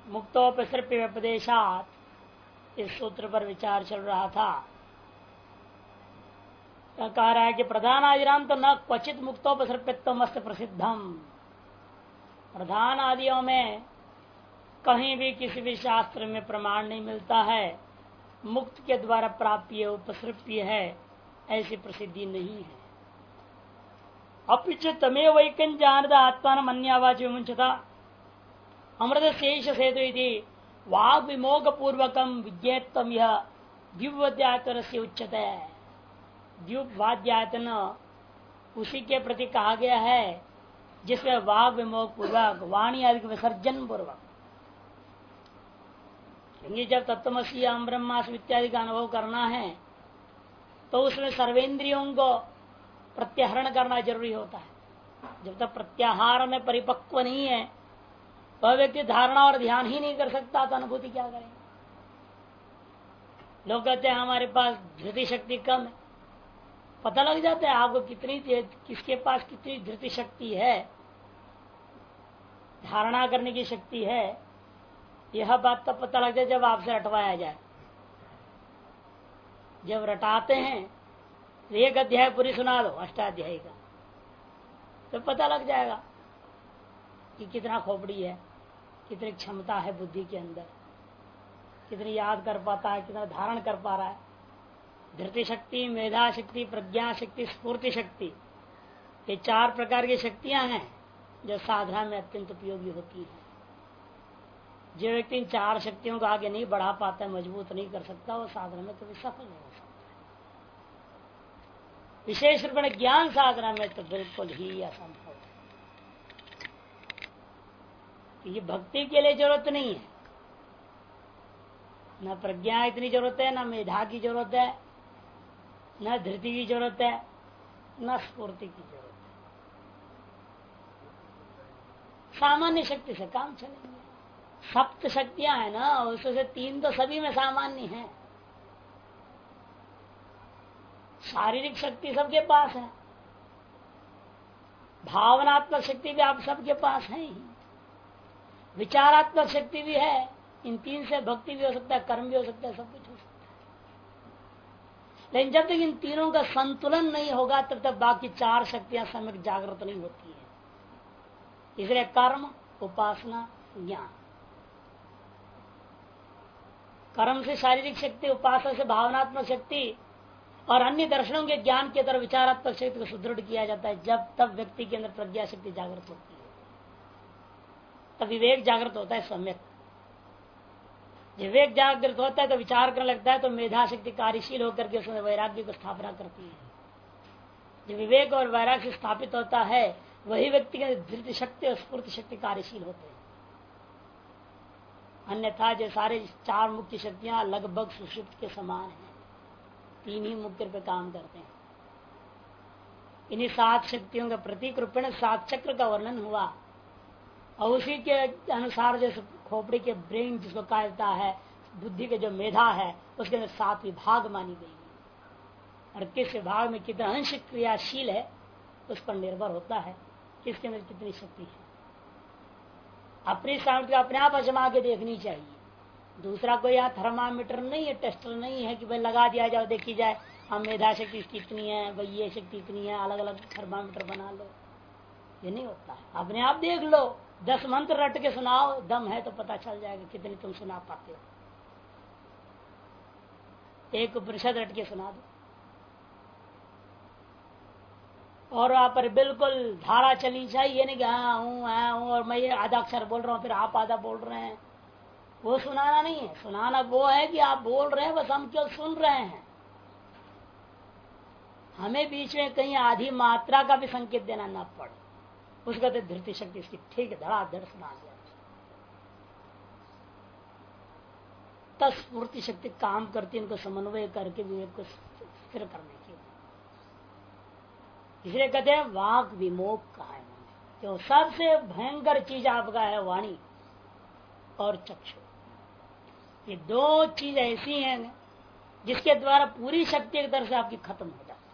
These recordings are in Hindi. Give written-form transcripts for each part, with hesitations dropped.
मुक्तोपसर्प व्यपदेशात इस सूत्र पर विचार चल रहा था। कह रहा है कि प्रधान आदिराम तो न क्वचित मुक्तोपसर्पित्व मस्त प्रसिद्धम। प्रधान आदियों में कहीं भी किसी भी शास्त्र में प्रमाण नहीं मिलता है मुक्त के द्वारा प्राप्य उपसर्प्य है, ऐसी प्रसिद्धि नहीं है। अपिच तमे वैकन जानद आत्मान मन्यावाच विमुंचता अमृत शेष सेतु वाग विमोग पूर्वकम विज्ञेत्तम यह द्युवाद्यायतन से उच्चते है। द्युवाद्यायतन उसी के प्रति कहा गया है जिसमें वाग विमोग पूर्वक वाणी आदि विसर्जन पूर्वक, क्योंकि जब तत्वमसी अहम ब्रह्मास्मि इत्यादि का अनुभव करना है तो उसमें सर्वेंद्रियों को प्रत्याहरण करना जरूरी होता है। जब तक प्रत्याहार में परिपक्व नहीं है वह व्यक्ति धारणा और ध्यान ही नहीं कर सकता तो अनुभूति क्या करें। लोग कहते हैं हमारे पास धृति शक्ति कम है। पता लग जाता है आपको किसके पास कितनी धृति शक्ति है, धारणा करने की शक्ति है। यह बात तब पता लग जाए जब आपसे रटवाया जाए। जब रटाते हैं तो एक अध्याय पूरी सुना दो अष्टाध्यायी का, तो पता लग जाएगा कि कितना खोपड़ी है, कितनी क्षमता है बुद्धि के अंदर, कितनी याद कर पाता है, कितना धारण कर पा रहा है। धृति शक्ति, मेधा शक्ति, प्रज्ञा शक्ति, स्फूर्ति शक्ति, ये चार प्रकार की शक्तियां हैं जो साधना में अत्यंत उपयोगी होती है। जो व्यक्ति इन चार शक्तियों को आगे नहीं बढ़ा पाता, मजबूत नहीं कर सकता, वो साधना में कभी सफल नहीं हो सकता। विशेष रूप में ज्ञान साधना में तो बिल्कुल ही असंभव है। ये भक्ति के लिए जरूरत नहीं है, न प्रज्ञा इतनी जरूरत है, न मेधा की जरूरत है, न धृति की जरूरत है, न स्फूर्ति की जरूरत है। सामान्य शक्ति से काम चलेंगे। सप्त शक्तियां हैं ना, उसमें से तीन तो सभी में सामान्य है। शारीरिक शक्ति सबके पास है, भावनात्मक शक्ति भी आप सबके पास है ही, विचारात्मक शक्ति भी है। इन तीन से भक्ति भी हो सकता है, कर्म भी हो सकता है, सब कुछ हो सकता है। लेकिन जब तक इन तीनों का संतुलन नहीं होगा तब तक बाकी चार शक्तियां सम्यक जागृत नहीं होती है। इसलिए कर्म, उपासना, ज्ञान। कर्म से शारीरिक शक्ति, उपासना से भावनात्मक शक्ति और अन्य दर्शनों के ज्ञान के तरफ विचारात्मक शक्ति को सुदृढ़ किया जाता है। जब तब व्यक्ति के अंदर प्रज्ञा शक्ति जागृत होती है, तब विवेक जागृत होता है सम्यक। जब विवेक जागृत होता है तो विचार करने लगता है, तो मेधा शक्ति कार्यशील होकर के उसमें वैराग्य को स्थापना करती है। जब विवेक और वैराग्य स्थापित होता है वही व्यक्ति के धृति शक्ति और स्फूर्ति शक्ति कार्यशील होते हैं। अन्यथा जो सारे चार मुख्य शक्तियां लगभग सुषुप्त के समान हैं, तीन ही मुख्य पे काम करते हैं। इन्हीं सात शक्तियों के प्रतीक रूप में सात चक्र का वर्णन हुआ और उसी के अनुसार जो खोपड़ी के ब्रेन जिसको कहा जाता है, बुद्धि के जो मेधा है, उसके अंदर 7 विभाग मानी गई है और किस विभाग में कितना अंश क्रियाशील है उस पर निर्भर होता है किसके अंदर कितनी शक्ति है। अपनी सामर्थ्य अपने आप आजमा के देखनी चाहिए। दूसरा कोई यहाँ थर्मामीटर नहीं है, टेस्टर नहीं है कि भाई लगा दिया जाओ देखी जाए हम मेधा शक्ति कितनी है, भाई ये शक्ति इतनी है, अलग अलग थर्मामीटर बना लो। ये नहीं होता है। अपने आप देख लो, 10 मंत्र रट के सुनाओ, दम है तो पता चल जाएगा कितनी तुम सुना पाते हो। एक उपनिषद रट के सुना दो और वहां पर बिल्कुल धारा चलनी चाहिए। नहीं कि हाँ हूँ और मैं ये आधा अक्षर बोल रहा हूँ फिर आप आधा बोल रहे हैं, वो सुनाना नहीं है। सुनाना वो है कि आप बोल रहे हैं, बस हम केवल सुन रहे हैं। हमें बीच में कहीं आधी मात्रा का भी संकेत देना ना पड़े, उसका तो धृति शक्ति इसकी ठीक है, धड़ाधड़ सुना दिया। तब स्फूर्ति शक्ति काम करती है, इनको समन्वय करके विवेक को स्थिर करने की। इसलिए कहते हैं वाक विमोक का है, जो सबसे भयंकर चीज आपका है वाणी और चक्षु। ये दो चीज ऐसी हैं जिसके द्वारा पूरी शक्ति एक तरह से आपकी खत्म हो जाती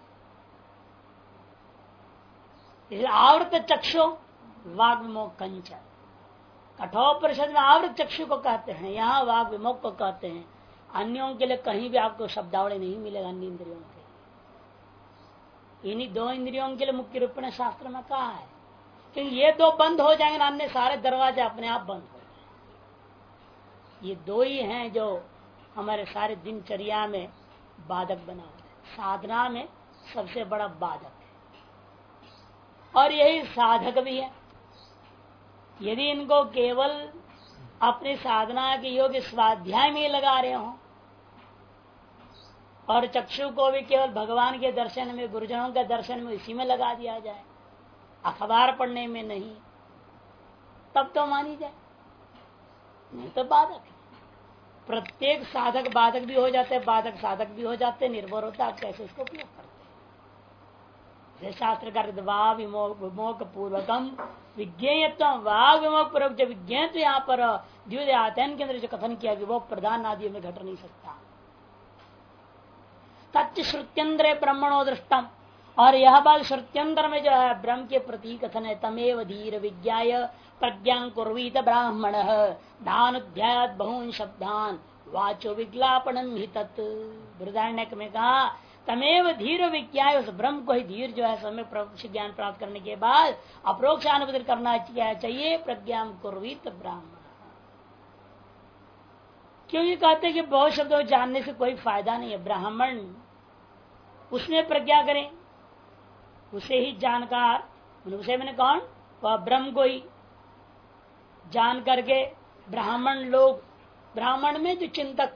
है। इसलिए आवृत चक्षु वाग विमोक कंच, कठोपनिषद में आवृत चक्षु को कहते हैं, यहाँ वाग विमुख को कहते हैं। अन्यों के लिए कहीं भी आपको शब्दावली नहीं मिलेगा। अन्य इंद्रियों के इन्हीं दो इंद्रियों के लिए मुख्य रूप में शास्त्र में कहा है, क्योंकि ये दो बंद हो जाएंगे, अन्य सारे दरवाजे अपने आप बंद हो जाएंगे। ये दो ही हैं जो हमारे सारे दिनचर्या में बाधक बना हुआ है, साधना में सबसे बड़ा बाधक है और यही साधक भी है। यदि इनको केवल अपनी साधना के योग स्वाध्याय में लगा रहे हो और चक्षु को भी केवल भगवान के दर्शन में, गुरुजनों के दर्शन में इसी में लगा दिया जाए, अखबार पढ़ने में नहीं, तब तो मानी जाए, नहीं तो बाधक है। प्रत्येक साधक बाधक भी हो जाते, बाधक साधक भी हो जाते, निर्भर होता आप कैसे इसको उपयोग करते हैं। शास्त्र का वाग विमोक पूर्वकम विज्ञेयत्व, वाग विमोक पूर्वक जो विज्ञेय तो यहाँ पर द्वितीय आतन के अंदर जो कथन किया कि वो प्रधान आदियों में घट नहीं सकता। तच्च श्रुत्यंद्र ब्रह्मणो दृष्टम, और यह बात श्रुत्यंतर में जो है ब्रह्म के प्रति कथन है। तमेव धीर विज्ञाय प्रज्ञा कुर्वीत ब्राह्मण दानुध्यायात् बहून् शब्दान वाचो विज्ञापनम ही तत्। बृहदारण्यक में कहा तमेव धीर विज्ञाय, उस ब्रह्म को ही धीर जो है समय ज्ञान प्राप्त करने के बाद अप्रोक्ष अनुभूति करना चाहिए। प्रज्ञा कुर्वीत ब्राह्मण, क्योंकि कहते हैं कि बहुत शब्दों जानने से कोई फायदा नहीं है। ब्राह्मण उसमें प्रज्ञा करें, उसे ही जानकार, उसे मैंने कौन, वह ब्रह्म को ही जान करके ब्राह्मण लोग, ब्राह्मण में जो चिंतक,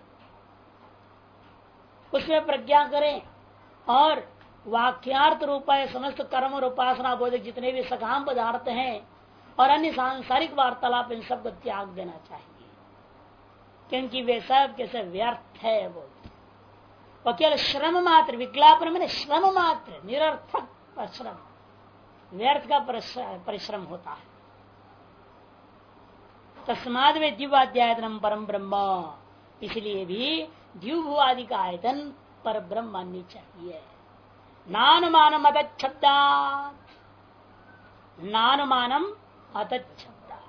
उसमें प्रज्ञा करें और वाक्यार्थ रूप है समस्त कर्म और उपासना बोधक जितने भी सकाम पदार्थ हैं और अन्य सांसारिक वार्तालाप, इन सबको त्याग देना चाहिए, क्योंकि वे सब कैसे व्यर्थ है। वो केवल श्रम मात्र, विज्ञापन में श्रम मात्र, निरर्थक परिश्रम, व्यर्थ का परिश्रम होता है। तस्माद वे दिव्याध्यायतनम परम ब्रह्म, इसलिए भी द्युभु आदि का आयतन पर ब्रह्म माननी चाहिए। नानुमानम अतच्छब्दात्, नानुमानम अतच्छब्दात्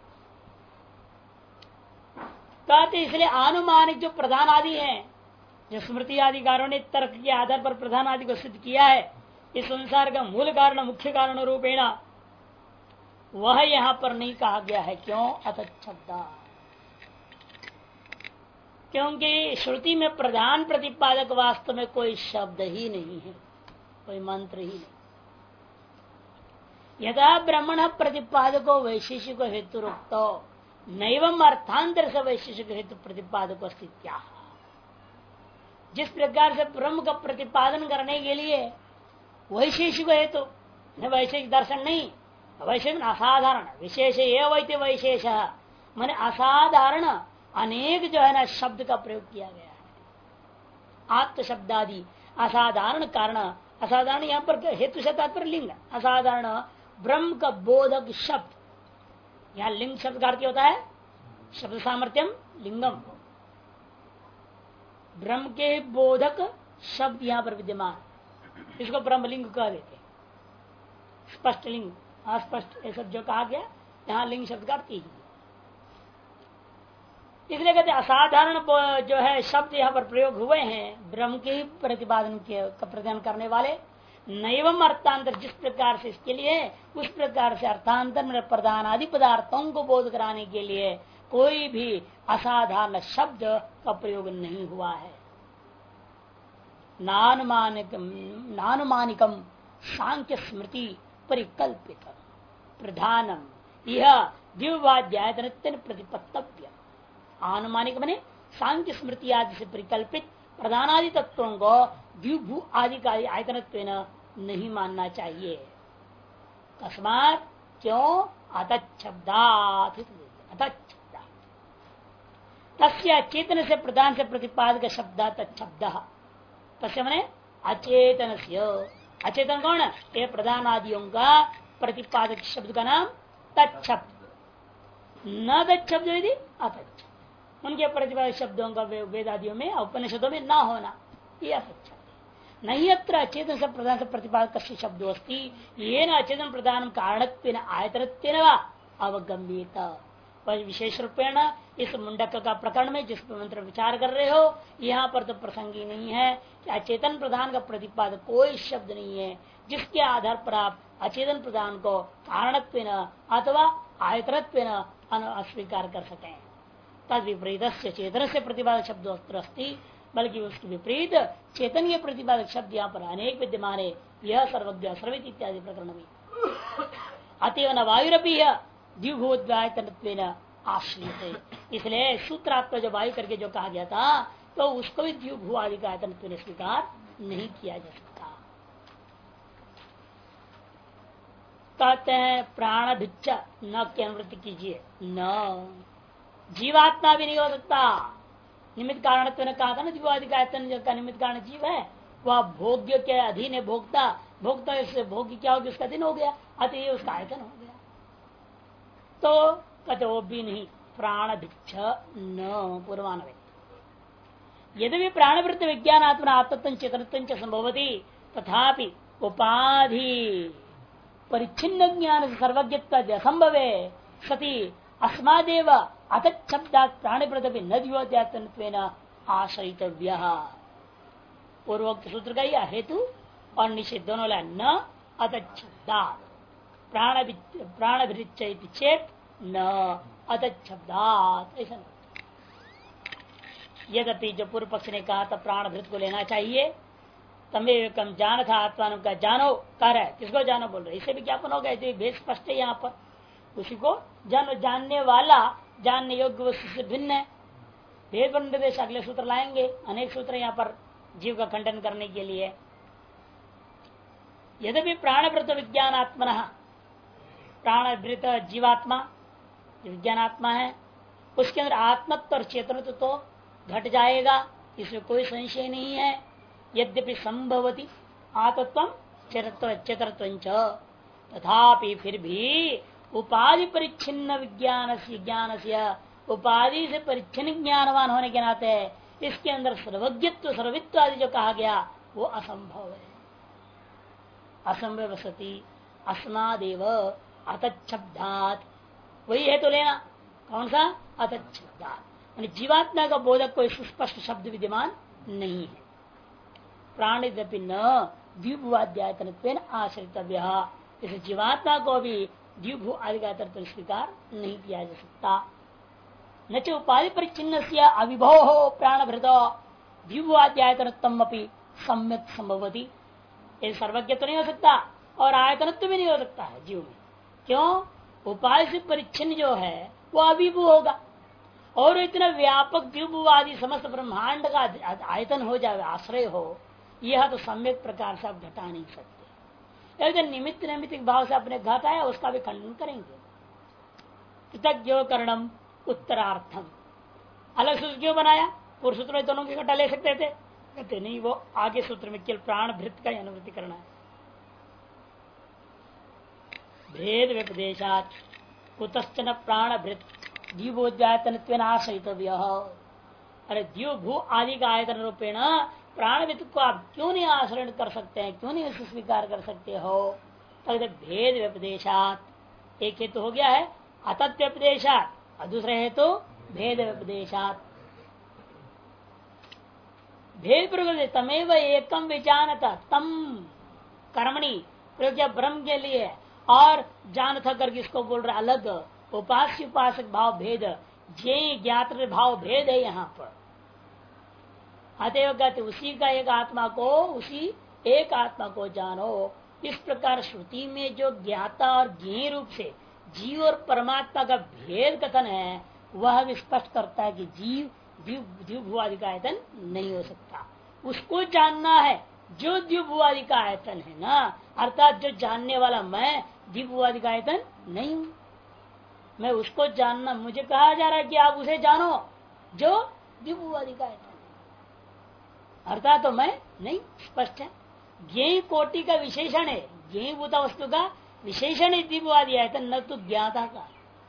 कहते, इसलिए आनुमानिक जो प्रधान आदि है, जो स्मृति आदिकारों ने तर्क के आधार पर प्रधान आदि को सिद्ध किया है, इस संसार का मूल कारण मुख्य कारण रूपेण, वह यहां पर नहीं कहा गया है। क्यों? अतच्छब्दात्, क्योंकि श्रुति में प्रधान प्रतिपादक वास्तव में कोई शब्द ही नहीं है, कोई मंत्र ही नहीं। यदा ब्रह्मण प्रतिपादको वैशेषिक हेतु रुक्तो नैवम अर्थांतर से वैशेषिक हेतु प्रतिपादक स्थित्या। जिस प्रकार से ब्रह्म का प्रतिपादन करने के लिए वैशेषिक हेतु, वैशेषिक दर्शन नहीं, वैशेषिक असाधारण विशेष एवं वैशेष माने असाधारण अनेक जो है ना शब्द का प्रयोग किया गया है। आत्म शब्दादि असाधारण कारण, असाधारण यहाँ पर हेतु से तात्पर्य लिंग, असाधारण ब्रह्म का बोधक शब्द, यहाँ लिंग शब्द का अर्थ होता है शब्द सामर्थ्यम लिंगम, ब्रह्म के बोधक शब्द यहाँ पर विद्यमान, इसको ब्रह्मलिंग कह देते। स्पष्ट लिंग, अस्पष्ट, ये सब जो कहा गया यहाँ लिंग शब्द का अर्थ ही, इसलिए कहते असाधारण जो है शब्द यहाँ पर प्रयोग हुए हैं ब्रह्म के प्रतिपादन के प्रतिपादन करने वाले। नैवम अर्थांतर, जिस प्रकार से इसके लिए उस प्रकार से अर्थांतर में प्रधान आदि पदार्थों को बोध कराने के लिए कोई भी असाधारण शब्द का प्रयोग नहीं हुआ है। नानुमानिकम सांख्य स्मृति परिकल्पित प्रधानम यह दिव्याध्यायतन प्रतिपत्तव्य। अनुमानिक बने सांख्य स्मृति आदि से परिकल्पित प्रधान आदि तत्वों को द्विभू आदि का आयतनत्व नहीं मानना चाहिए। तस्मात्, क्यों? अतच्छब्दात्, अतच्छब्दात् तस्य चेतन से प्रधान से प्रतिपादक शब्द तच्छब्द, तस्य मने अचेतन से, अचेतन कौन? ये प्रधान आदियों का प्रतिपादक शब्द का नाम तच्छब्द, न तच्छब्द यदि अतच्छब्द, उनके प्रतिपादक शब्दों का वेदादियों में उपनिषदों में ना होना, यह अतच्छब्द। नहीं अत्र अचेतन से प्रधान से प्रतिपादक शब्दो अस्ति, ये न अचेतन प्रधान कारणत्वेन आयतनत्वेन वा अवगम्येत, विशेष रूपेण इस मुंडक का प्रकरण में जिस मंत्र विचार कर रहे हो यहाँ पर तो प्रसंग ही नहीं है कि अचेतन प्रधान का प्रतिपादक कोई शब्द नहीं है जिसके आधार पर आप अचेतन प्रधान को कारणत्व अथवा आयतनत्व अस्वीकार कर सकें। तद विपरीत चेतन से प्रतिपादक शब्द अस्ति, बल्कि उसके विपरीत चेतन के प्रतिपादक शब्द यहाँ पर अनेक विद्यमान है। यह सर्वज्ञ सर्वित इत्यादि प्रकरण में अतएव न वायुरपी द्विभूतन आश्रित, इसलिए सूत्रात्मक जो वायु करके जो कहा गया था तो उसको भी द्विभू आदि का आयतन स्वीकार नहीं किया जा सकता। कहते हैं प्राण भिच्छ न की अनुवृत्ति कीजिए, न जीवात्मा भी नहीं हो सकता। निमित्त कारण ने कहा था ना, जीवादि का आयतन का निमित्त कारण जीव है, वह भोग्य के अधीन है, भोक्ता भोक्ता से भोग्य क्या हो गया, उसका अधीन हो गया, अतः उसका आयतन हो गया। तो कहते वो भी नहीं, प्राण भिच्छ न पूर्वान्वय यदि भी प्राणवृत्त विज्ञानात्मना आत्मत्व चेतनत्व संभवती तथापि उपाधि परिच्छिन्न ज्ञान से सर्वज्ञत्व असंभव सती अस्मादेव अतच्छब्दात् प्राणिप्रति न द्योत्यात्मत्वेन आश्रयितव्य। पूर्वोक्त सूत्र का यह हेतु और निषेध दोनों न अतच्छब्दात् प्राणभिच्छ चेत न अतच्छब्दात्, ऐसा यद्यपि जो पूर्व पक्ष ने कहा था प्राणभृत को लेना चाहिए, तमेव कम जान था आत्मा का जानो कर है, किसको जानो बोल रहे, इसे भी ज्ञापन हो गया, भेद स्पष्ट है यहाँ पर, उसी को जानो, जानने वाला जानने योग्य वस्तु से भिन्न है। भेद पर निर्देश अगले सूत्र लाएंगे, अनेक सूत्र यहाँ पर जीव का खंडन करने के लिए। यद्यपि प्राणभृत विज्ञानात्मन, प्राणभृत जीवात्मा विज्ञानात्मा है, उसके अंदर आत्मत्व और चेतनत्व तो घट जाएगा, इसमें कोई संशय नहीं है। यद्यपि संभवती आत्मत्व चेतनत्व तथापि फिर भी उपाधि परिच्छिन्न विज्ञान से उपाधि से परिच्छिन्न ज्ञानवान होने के नाते इसके अंदर सर्वज्ञत्व सर्वित्व आदि जो कहा गया वो असंभव है। असंभव सती अस्मादेव अतच्छब्दात्, वही है तो लेना, कौन सा, अतच्छब्दात्, जीवात्मा का बोधक कोई सुस्पष्ट शब्द विद्यमान नहीं है। प्राणिदपि न द्विभुवाद्यायतनत्वेन आश्रितव्य, इस जीवात्मा को भी द्विभु आदि का स्वीकार नहीं किया जा सकता। न च उपाधि परिचिन्न से अविभव हो प्राणभृत द्विभुवाद्यायतनत्वम अपनी सम्यक संभवती, ये सर्वज्ञ तो नहीं हो सकता और आयतनत्व भी नहीं हो सकता है जीव में। क्यों, उपाधि से परिच्छिन्न जो है वो अविभु होगा, और इतना व्यापक द्विभुवादि समस्त ब्रह्मांड का आयतन हो जाए, आश्रय हो, यह तो सम्यक प्रकार से आप घटा नहीं सकते। अगर निमित्त नैमित्तिक भाव से अपने घटाया उसका भी खंडन करेंगे। कृतज्ञो करणम उत्तरार्थम, अलग सूत्र क्यों बनाया, पूर्व सूत्र में दोनों की घटा ले सकते थे, कहते नहीं, वो आगे सूत्र में केवल प्राण भृत का अनुवृत्ति करना है। भेद व्यपदेशात कुतश्चन प्राण भृत द्विभुजायतन आश्रयितव्य, अरे द्विभू आदि का आयतन रूपेण प्राणवित को आप क्यों नहीं आश्रय कर सकते हैं, क्यों नहीं उसे स्वीकार कर सकते हो। तो भेद व्यपदेशात एक हेतु हो गया है, अतत् व्यपदेशात, और दूसरे हेतु भेद व्यपदेशात। भेद प्रयोग तमेव एकम विजानता, तम कर्मणि प्रयोग किया ब्रह्म के लिए, और जान था करके इसको बोल रहा अलग, उपास्य उपासक भाव भेद, जे ज्ञात भाव भेद है यहाँ पर। अतएव कहते उसी का एक आत्मा को, उसी एक आत्मा को जानो। इस प्रकार श्रुति में जो ज्ञाता और ज्ञेय रूप से जीव और परमात्मा का भेद कथन है वह भी स्पष्ट करता है कि जीव द्विभुवादि का आयतन नहीं हो सकता। उसको जानना है जो द्विभुवादि का आयतन है ना, अर्थात जो जानने वाला मैं द्विभुवादि का आयतन नहीं हूँ, मैं उसको जानना, मुझे कहा जा रहा है कि आप उसे जानो जो द्विभुवादि का आयतन, अर्थात तो मैं नहीं, स्पष्ट है। ज्ञेय कोटि का विशेषण है, ज्ञेय भूता वस्तु का विशेषण है द्विभुवादि आयतन, न तो ज्ञाता का।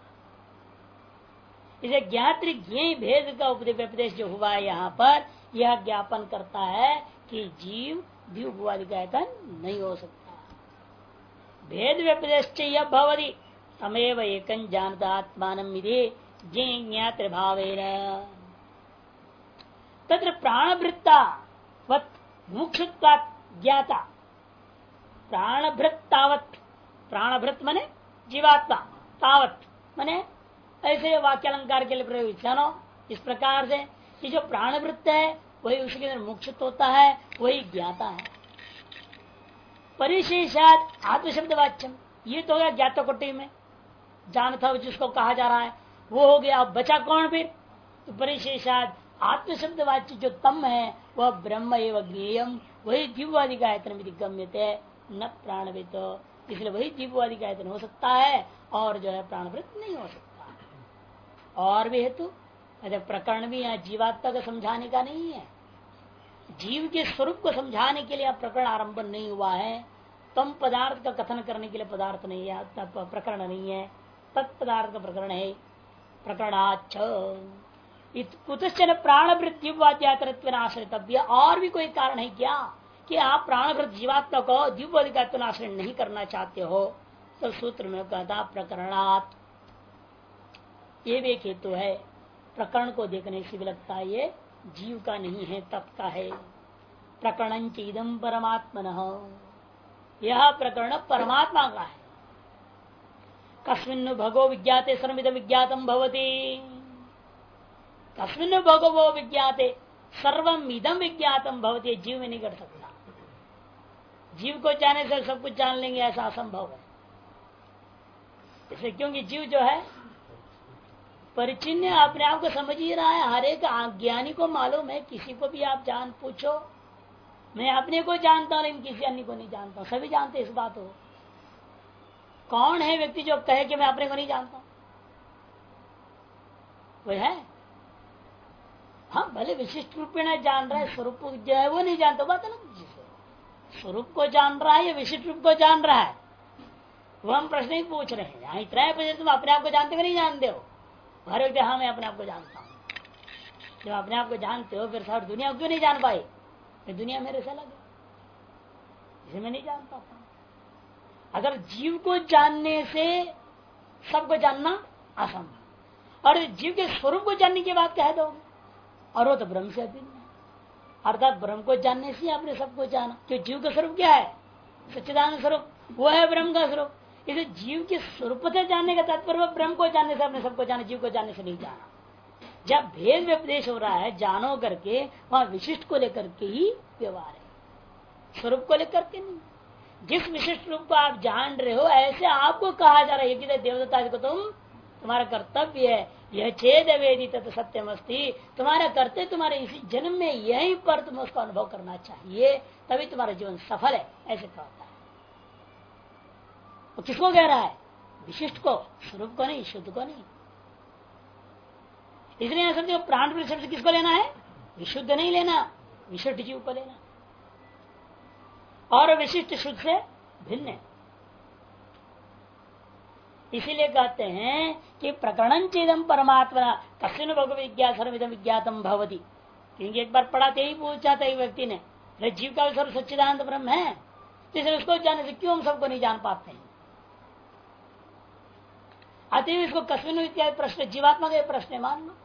इसे ज्ञात्री ज्ञेय भेद का उपदेश जो हुआ है यहाँ पर, यह ज्ञापन करता है कि जीव द्विभुवादि का आयतन नहीं हो सकता। भेद व्यपदेश भवति तमेव एकं जानता आत्मानं विधि, ज्ञात भावेन तत्र प्राणभृत्ता मुक्षुत्वा ज्ञाता प्राणभृत तावत प्राणभृत मने जीवात्मा तावत मने ऐसे वाक्यालंकार के लिए प्रयोग जानो इस प्रकार से कि जो प्राणवृत्त है वही उसके अंदर मुक्षुत होता है, वही ज्ञाता है। परिशेषात आत्मशब्द वाच्यम, ये तो हो गया ज्ञाता कोटि में जान था जिसको कहा जा रहा है वो हो गया। अब बचा कौन फिर? तो परिशेषात आत्मशब्द वाच्य जो तम है वह ब्रह्म एवं ज्ञेयम, वही दिव्यवादी का आयतन भी गम्यते न प्राणवित, इसलिए वही दिव्यवादी का आयतन हो सकता है और जो है प्राणवृत नहीं हो सकता। और भी हेतु प्रकरण भी यहाँ जीवात्मा को समझाने का नहीं है, जीव के स्वरूप को समझाने के लिए प्रकरण आरंभ नहीं हुआ है। तम पदार्थ का कथन करने के लिए पदार्थ नहीं है, प्रकरण नहीं है, तत्पदार्थ का प्रकरण है। प्रकरणाच कुतश्चन प्राणभृत दिव्यवाद्यातरत्व आश्रितव्य, और भी कोई कारण है क्या कि आप प्राणभृत जीवात्मा को दिव्यवादित्व आश्रय नहीं करना चाहते हो? तो सूत्र में कहता प्रकरणात्, ये भी एक हेतु है। प्रकरण को देखने से भी लगता है ये जीव का नहीं है, तप का है। प्रकरण चीदम परमात्मन, यह प्रकरण परमात्मा का है। कस्मिन् भगो विज्ञाते सर्वमिदं विज्ञातम भवति, कस्मिन् भगवो विज्ञाते सर्वम इदम विज्ञातम भवति, जीव में नहीं कर सकता। जीव को जानने से सब कुछ जान लेंगे ऐसा असंभव है। इसे क्योंकि जीव जो है परिचिन्न अपने आप को समझ ही रहा है। हर एक ज्ञानी को मालूम है, किसी को भी आप जान पूछो, मैं अपने को जानता हूं लेकिन किसी अन्य को नहीं जानता हूं, सभी जानते इस बात को। कौन है व्यक्ति जो कहे कि मैं अपने को नहीं जानता? वो है हाँ, भले विशिष्ट रूप में जान रहा है, स्वरूप जो है वो नहीं जानता, बात अलग चीज है। स्वरूप को जान रहा है या विशिष्ट रूप को जान रहा है, वो हम प्रश्न ही पूछ रहे हैं। यहाँ इतना है तुम अपने आप को जानते हो नहीं जानते हो? हर व्यक्ति हाँ मैं अपने आप को जानता हूँ। जब अपने आप को जानते हो फिर सारी दुनिया क्यों नहीं जान पाई? दुनिया मेरे से अलग है, इसे मैं नहीं जानता था। अगर जीव को जानने से सबको जानना असंभव, और जीव के स्वरूप को जानने की बात कह दो, और वो तो ब्रह्म से अभिन्न है। अर्थात ब्रह्म को जानने से आपने सबको जाना। जो जीव का स्वरूप क्या है? सच्चिदानंद स्वरूप, वो है ब्रह्म का स्वरूप। इसे जीव के स्वरूप से जानने का तात्पर्य ब्रह्म को जानने से आपने सबको जाना, जीव को जानने से नहीं जाना। जब भेद व्यपदेश हो रहा है जानो करके, वहां विशिष्ट को लेकर के ही व्यवहार है, स्वरूप को लेकर के नहीं। जिस विशिष्ट रूप को आप जान रहे हो ऐसे आपको कहा जा रहा है कि देवदत्ता को तुम्हारा कर्तव्य है, यह छेद वेदी तत् सत्यम अस्ति, तुम्हारा कर्तव्य तुम्हारे इसी जन्म में यहीं पर तुम उसका अनुभव करना चाहिए, तभी तुम्हारा जीवन सफल है, ऐसे कहता है। वो किसको कह रहा है? विशिष्ट को, स्वरूप को नहीं, शुद्ध को नहीं। इसलिए समझो प्राण शब्द किसको लेना है? विशुद्ध नहीं लेना, विशिष्ट जीव को लेना। और विशिष्ट शुद्ध से भिन्न है। इसीलिए कहते हैं कि प्रकरण चेदम परमात्मा कस्मिन् भगवो विज्ञात सर्वमिदं विज्ञातम भवति। क्योंकि एक बार पढ़ाते ही पूछा था एक व्यक्ति ने, जीव का सर्व सच्चिदानंद ब्रह्म है, तो इसलिए उसको जानने से क्यों हम सबको नहीं जान पाते हैं? अतएव इसको कस्मिन् इत्यादि प्रश्न जीवात्मा का प्रश्न मान लो।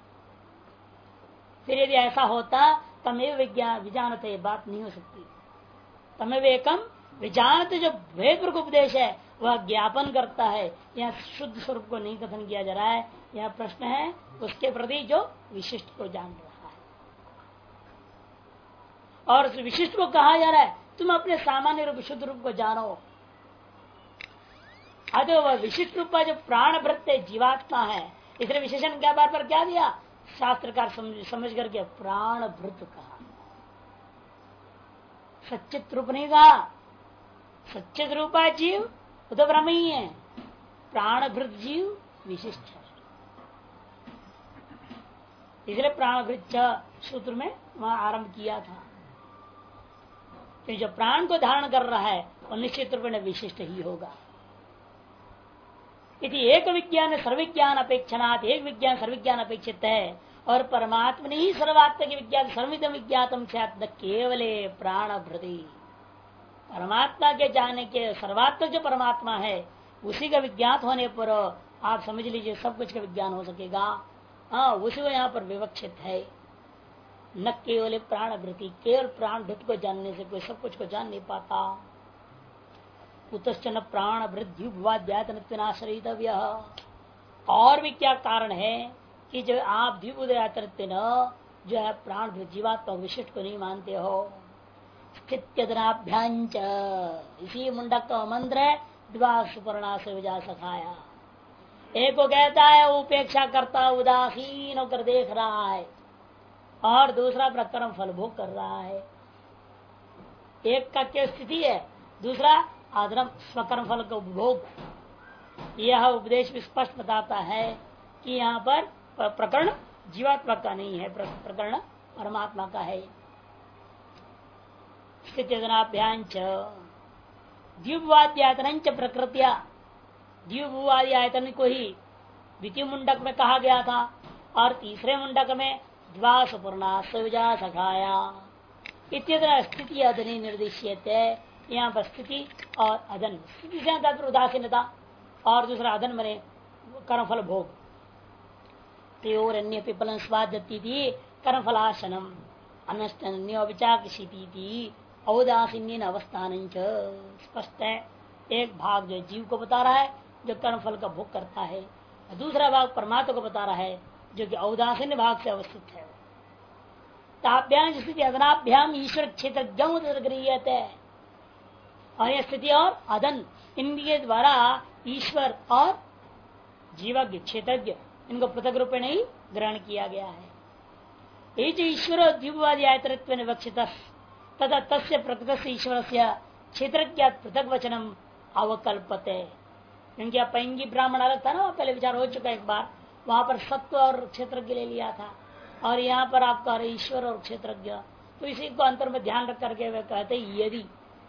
फिर यदि ऐसा होता तमेव विज्ञान विजानते, बात नहीं हो सकती। तमेव एकम विजानते, जो भेद उपदेश है वह ज्ञापन करता है। यहाँ शुद्ध स्वरूप को नहीं कथन किया जा रहा है, यह प्रश्न है उसके प्रति जो विशिष्ट को जान रहा है। और उस विशिष्ट को कहा जा रहा है तुम अपने सामान्य रूप शुद्ध रूप को जानो। अतः वह विशिष्ट रूप जो प्राणभृत जीवात्मा है, इसलिए विशेषण क्या बार पर क्या दिया? शास्त्रकार समझ करके प्राणभृत कहा, सच्चित रूप नहीं कहा। सच्चित रूपा जीव वो तो ब्रह्म ही है, प्राणभृत जीव विशिष्ट है। इसलिए प्राणभृत सूत्र में वहां आरंभ किया था कि जो प्राण को धारण कर रहा है वो निश्चित रूप में विशिष्ट ही होगा। यदि एक विज्ञान सर्वविज्ञान अपेक्षणात्, एक विज्ञान सर्वविज्ञान अपेक्षित है और परमात्मा ने ही सर्वात्म के विज्ञान सर्वमिदं विज्ञातम स्यात्, केवले प्राणभृति। परमात्मा के जाने के सर्वात्मक जो परमात्मा है उसी का विज्ञात होने पर आप समझ लीजिए सब कुछ का विज्ञान हो सकेगा। हाँ, उसी को यहाँ पर विवक्षित है। न केवल प्राण वृत्ति, केवल प्राण वृत्ति को जानने से कोई सब कुछ को जान नहीं पाता। कुतश्चन प्राण वृद्धिवाद्यातनाश्रयितव्य। और भी क्या कारण है कि जो आप द्विबुद्यातृत्व जो है प्राण जीवात्मा विशिष्ट को नहीं मानते हो। स्थित्यदनाभ्यांच, इसी मुंडक का मंत्र है द्वा सुपर्णा से विजा सखाया। एक को कहता है उपेक्षा करता उदासीन होकर देख रहा है, और दूसरा प्रकर्म फल भोग कर रहा है। एक का क्या स्थिति है, दूसरा आदरम स्वकर्म फल का उपभोग। यह उपदेश भी स्पष्ट बताता है कि यहाँ पर प्रकरण जीवात्मा का नहीं है, प्रकरण परमात्मा का है। स्थित्यदनाभ्यांच द्युवाद्यातन प्रकृतिया, द्युवादी आयतन को ही द्वितीय मुंडक में कहा गया था, और तीसरे मुंडक में द्वा सुपर्णा सविजा सखाया इत्यत्र स्थिति अदनी निर्दिश्यते। यहाँ पर स्थिति और अदन, स्थिति से उदासीनता और दूसरा अदन बने कर्मफल भोग। त्योर अन्य पिपलन स्वादती थी कर्मफलाशनम अनष्टन्योचाक्षिति औदासीन अवस्थान। स्पष्ट है, एक भाग जो जीव को बता रहा है जो कर्मफल का भोग करता है, दूसरा भाग परमात्मा को बता रहा है जो कि औदासीन भाग से अवस्थित है। ताभ्याम स्थिति अदनाभ्याम ईश्वर क्षेत्र गृहते, और यह स्थिति और अदन इनके द्वारा ईश्वर और जीवज्ञ क्षेत्रज्ञ इनको पृथक रूप में नहीं ग्रहण किया गया है। ये जो ईश्वर द्विवादी आयतृत्व विवक्षित तथा तस्य प्रकृत ईश्वर से क्षेत्रज्ञ पृथक वचनम अवकल्पते। क्योंकि पैंगी ब्राह्मण अलग था ना, पहले विचार हो चुका एक बार, वहां पर सत्व और क्षेत्रज्ञ ले लिया था, और यहाँ पर आप कह रहे ईश्वर और क्षेत्रज्ञ। तो इसी को अंतर में ध्यान रख करके वे कहते यदि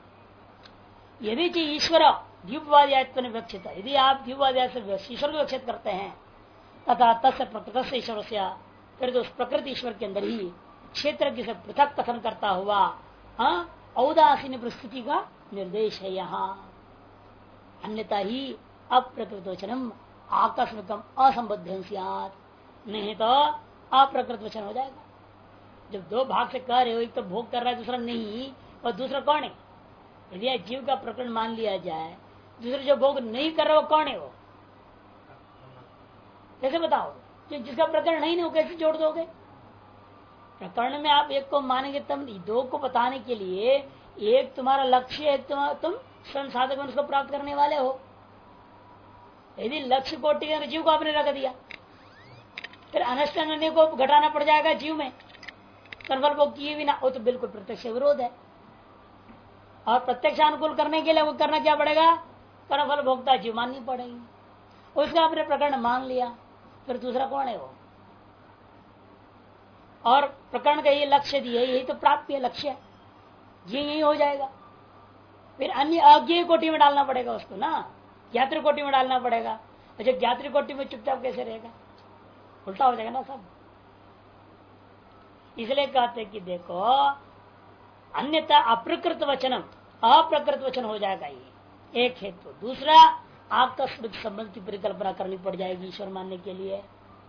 यदि ईश्वर द्वीपवादी विवक्षित, यदि आप द्वीपवादी ईश्वर को विवक्षित करते हैं तथा तस्य प्रकृत से ईश्वर से, फिर तो उस प्रकृति ईश्वर के अंदर ही क्षेत्र से पृथक कथन करता हुआ औदासीन परिस्थिति का निर्देश है। यहाँ अन्यथा ही अप्रकृत वचनम आकस्मिकम असंबद्ध नहीं तो अप्रकृत वचन हो जाएगा। जब दो भाग से कह रहे हो, एक तो भोग कर रहा है दूसरा नहीं, और दूसरा कौन है? यदि जीव का प्रकरण मान लिया जाए, दूसरे जो भोग नहीं कर रहे वो कौन है? वो कैसे बताओ? जिसका प्रकरण नहीं वो कैसे जोड़ दोगे? प्रकरण में आप एक को मानेंगे तब, दो को बताने के लिए एक तुम्हारा लक्ष्य है, तुम संसाधक में उसको प्राप्त करने वाले हो। यदि लक्ष्य कोटि के जीव को आपने रख दिया, फिर अनष्ट अन्य को घटाना पड़ जाएगा जीव में, कर्मफल भोग किए बिना, वो तो बिल्कुल प्रत्यक्ष विरोध है। और प्रत्यक्ष अनुकूल करने के लिए वो करना क्या पड़ेगा? कर्मफल भोगता जीव माननी पड़ेगी। उसका आपने प्रकरण मान लिया, फिर दूसरा कौन है वो? और प्रकरण का ये लक्ष्य दिए, यही तो प्राप्ति है, लक्ष्य यही हो जाएगा। फिर अन्य अज्ञेय कोटि में डालना पड़ेगा उसको ना, ज्ञात्री कोटि में डालना पड़ेगा। अच्छा, ज्ञात्री कोटि में चुपचाप कैसे रहेगा? उल्टा हो जाएगा ना सब। इसलिए कहते कि देखो, अन्यथा अप्रकृत वचनम, अप्रकृत वचन हो जाएगा ये एक हेतु। दूसरा, आपका स्मृति संबंध की परिकल्पना करनी पड़ जाएगी ईश्वर मानने के लिए।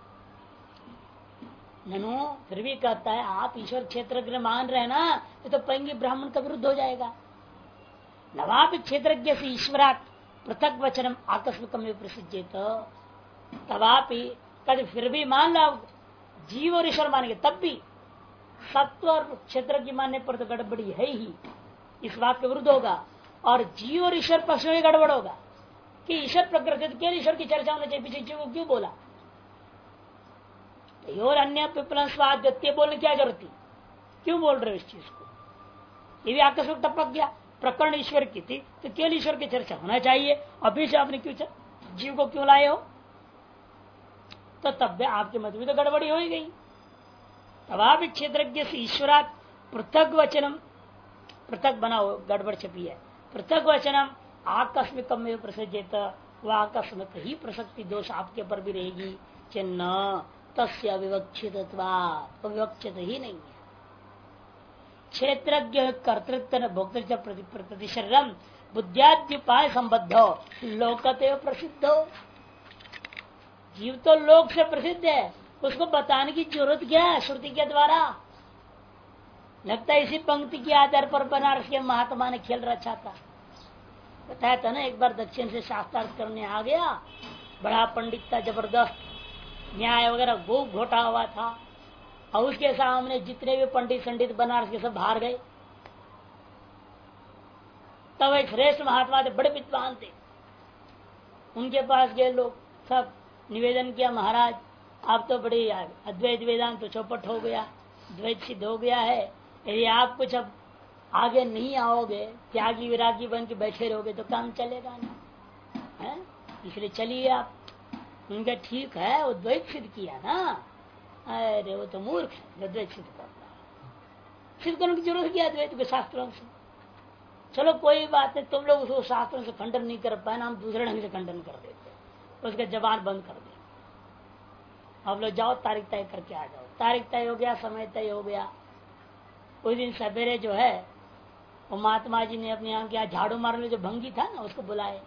ननु फिर भी कहता है आप ईश्वर क्षेत्रज्ञ मान रहे ना, तो पैंगी ब्राह्मण का विरुद्ध हो जाएगा। नवापि क्षेत्रज्ञ से ईश्वरात् पृथक वचनम आकस्मिकम प्रसिद्ध, तवापि कभी फिर भी मान लो जीव और ईश्वर मानेंगे, तब भी सत्व और क्षेत्र की मानने पर तो गड़बड़ी है ही, इस बात के विरुद्ध होगा। और जीव और ईश्वर पक्ष में गड़बड़ होगा कि ईश्वर प्रकृति, केवल ईश्वर की चर्चा होना चाहिए, पीछे जीव को क्यों बोला? और अन्य पिपलन स्वाद बोलने क्या जरूरत थी? क्यों बोल रहे हो इस चीज को? ये भी आकस्मिक टपक गया। प्रकरण ईश्वर की थी तो केवल ईश्वर की चर्चा होना चाहिए, अभी से आपने क्यों जीव को क्यों लाए हो? तो तब आपके मत में तो गड़बड़ी हो ही गई। तवापि क्षेत्रज्ञ से ईश्वरात् पृथक वचनम, पृथक बनाओ, गड़बड़ छपी है। पृथक वचनम आकस्मिक में प्रसज्जित, वह आकस्मिक ही प्रसक्ति दोष आपके पर भी रहेगी। चिन्ह तस्य विवक्षित, विवक्षित ही नहीं है। क्षेत्रज्ञ कर्तृत्व भोक्तृत्व प्रतिशरम बुद्धियाद्युपाय संबद्ध लोकते प्रसिद्ध। जीव तो लोक से प्रसिद्ध है, उसको बताने की जरूरत क्या है? श्रुति के द्वारा। लगता है इसी पंक्ति के आधार पर बनारस के महात्मा ने खेल रचा था। बताया था ना, एक बार दक्षिण से शास्त्रार्थ करने आ गया, बड़ा पंडित था, जबरदस्त, न्याय वगैरह खूब घोटा हुआ था, और उसके सामने जितने भी पंडित संडित बनारस के सब बाहर गए। तब एक श्रेष्ठ महात्मा थे, बड़े विद्वान थे, उनके पास गए लोग, सब निवेदन किया, महाराज आप तो बड़े अद्वैत वेदांत तो चौपट हो गया, द्वैत सिद्ध हो गया है, यदि आप कुछ अब आगे नहीं आओगे, त्यागी विरागी बन के बैठे रहोगे तो काम चलेगा ना, है? इसलिए चलिए आप। उनका ठीक है, वो द्वैत सिद्ध किया ना, अरे वो तो मूर्ख है जो द्वैत सिद्ध करता है। सिद्ध करने की जरूरत क्या द्वैत के शास्त्रों से? चलो कोई बात नहीं, तुम लोग उसको शास्त्रों से खंडन नहीं कर पाए ना, हम दूसरे ढंग से खंडन कर देते, उसका जबान बंद कर दे। अब लोग जाओ, तारीख तय करके आ जाओ। तारीख तय हो गया, समय तय हो गया। उस दिन सवेरे जो है वो महात्मा जी ने अपने यहाँ क्या झाड़ू मारने जो भंगी था ना, उसको बुलाए,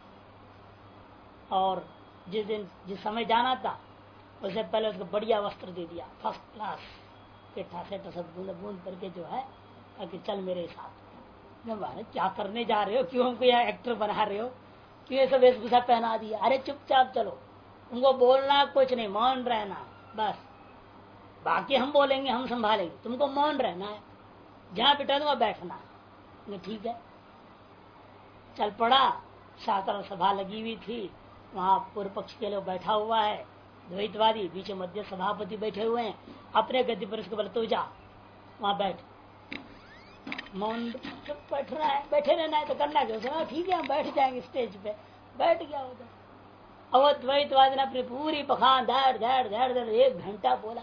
और जिस दिन जिस समय जाना था उससे पहले उसको बढ़िया वस्त्र दे दिया, फर्स्ट क्लास पेठा से सब बूंद बूंद करके जो है, ताकि चल मेरे साथ। क्या करने जा रहे हो, क्यों हमको यहाँ एक्टर बना रहे हो, क्यों ये सब वेशभूषा पहना दिया? अरे चुपचाप चलो, तुमको बोलना कुछ नहीं, मौन रहना बस, बाकी हम बोलेंगे, हम संभालेंगे, तुमको मौन रहना है, जहाँ बिठा दूंगा बैठना। ठीक है, चल पड़ा। शास्त्र सभा लगी हुई थी, वहां पूर्व पक्ष के लोग बैठा हुआ है, द्वैतवादी, बीच मध्य सभापति बैठे हुए हैं, अपने गद्दी पर उसके बोले तू जा वहां बैठ। मौन बैठ रहा है, बैठे रहना है तो करना क्या? ठीक है हम बैठ जाएंगे स्टेज पे। बैठ गया उधर। अब द्वैतवादी ने अपनी पूरी पखान धड़ धड़ धड़ धड़ 1 घंटा बोला।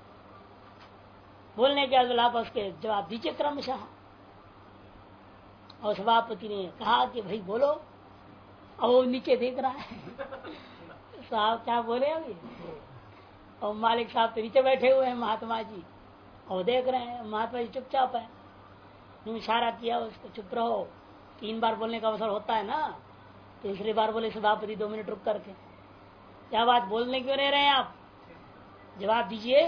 बोलने के बाद आप उसके जवाब दीजिए क्रमशः। और सभापति ने कहा कि भाई बोलो। अब वो नीचे देख रहा है साहब क्या बोले अभी। और मालिक साहब तो नीचे बैठे हुए हैं, महात्मा जी, और देख रहे हैं। महात्मा जी चुपचाप है, इशारा किया उसको चुप रहो। 3 बार बोलने का अवसर होता है ना, तीसरी बार बोले सभापति 2 मिनट रुक करके, क्या बात बोलने क्यों नहीं रहे आप, जवाब दीजिए।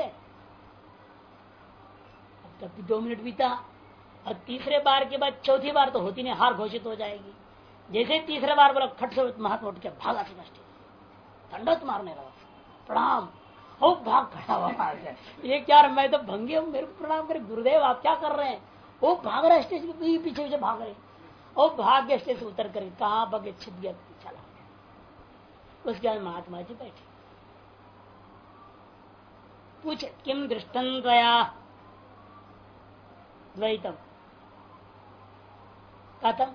अब तक 2 मिनट बीता, और तीसरे बार के बाद चौथी बार तो होती नहीं, हार घोषित हो जाएगी। जैसे तीसरे बार बोला, खट से महात्मा उठ के भागा से दंडवत मारने लगा, प्रणाम। ओ भाग खड़ा हुआ, ये क्या, मैं तो भंगी हूँ, मेरे को प्रणाम करे। गुरुदेव आप क्या कर रहे हैं? वो भाग रहा स्टेज के पीछे पीछे भाग रहे, और भाग गए स्टेज से उतर कर, कहा बगे छिप गया, चला गया। उसके बाद महात्मा जी बैठे, पूछे किम दृष्टं त्वया द्वैतम कथम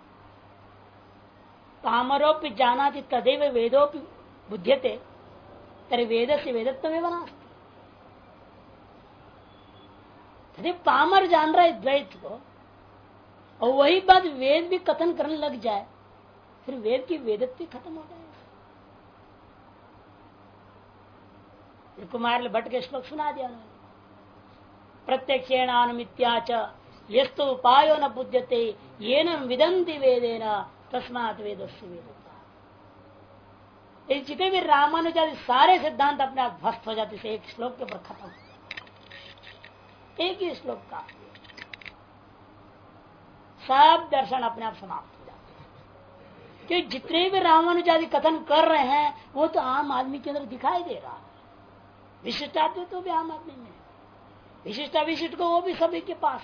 कामरोपि जानाति तदेव वेदोपि बुध्यते तरी वेद से वेदत्वमेव नास्ति। यदि पामर जान रहा है द्वैत को, और वही बात वेद भी कथन करने लग जाए, फिर वेद की वेदत्व खत्म हो जाएगा। कुमार भट्ट के श्लोक सुना दिया उन्होंने, प्रत्यक्षेणानुमित्याच यस्तु उपायो न बुध्यते येन विदन्ति वेदेन तस्मात् वेदस्य वेदता। जितने भी रामानुजादि सारे सिद्धांत अपने आप ध्वस्त हो जाते से एक श्लोक के ऊपर खत्म, एक ही श्लोक का सब दर्शन अपने आप समाप्त हो जाते हैं। क्योंकि जितने भी रामानुजादि कथन कर रहे हैं वो तो आम आदमी के अंदर दिखाई दे रहा है। विशिष्टाद्वैत तो भी आम आदमी में, विशिष्टा विशिष्ट को वो भी सभी के पास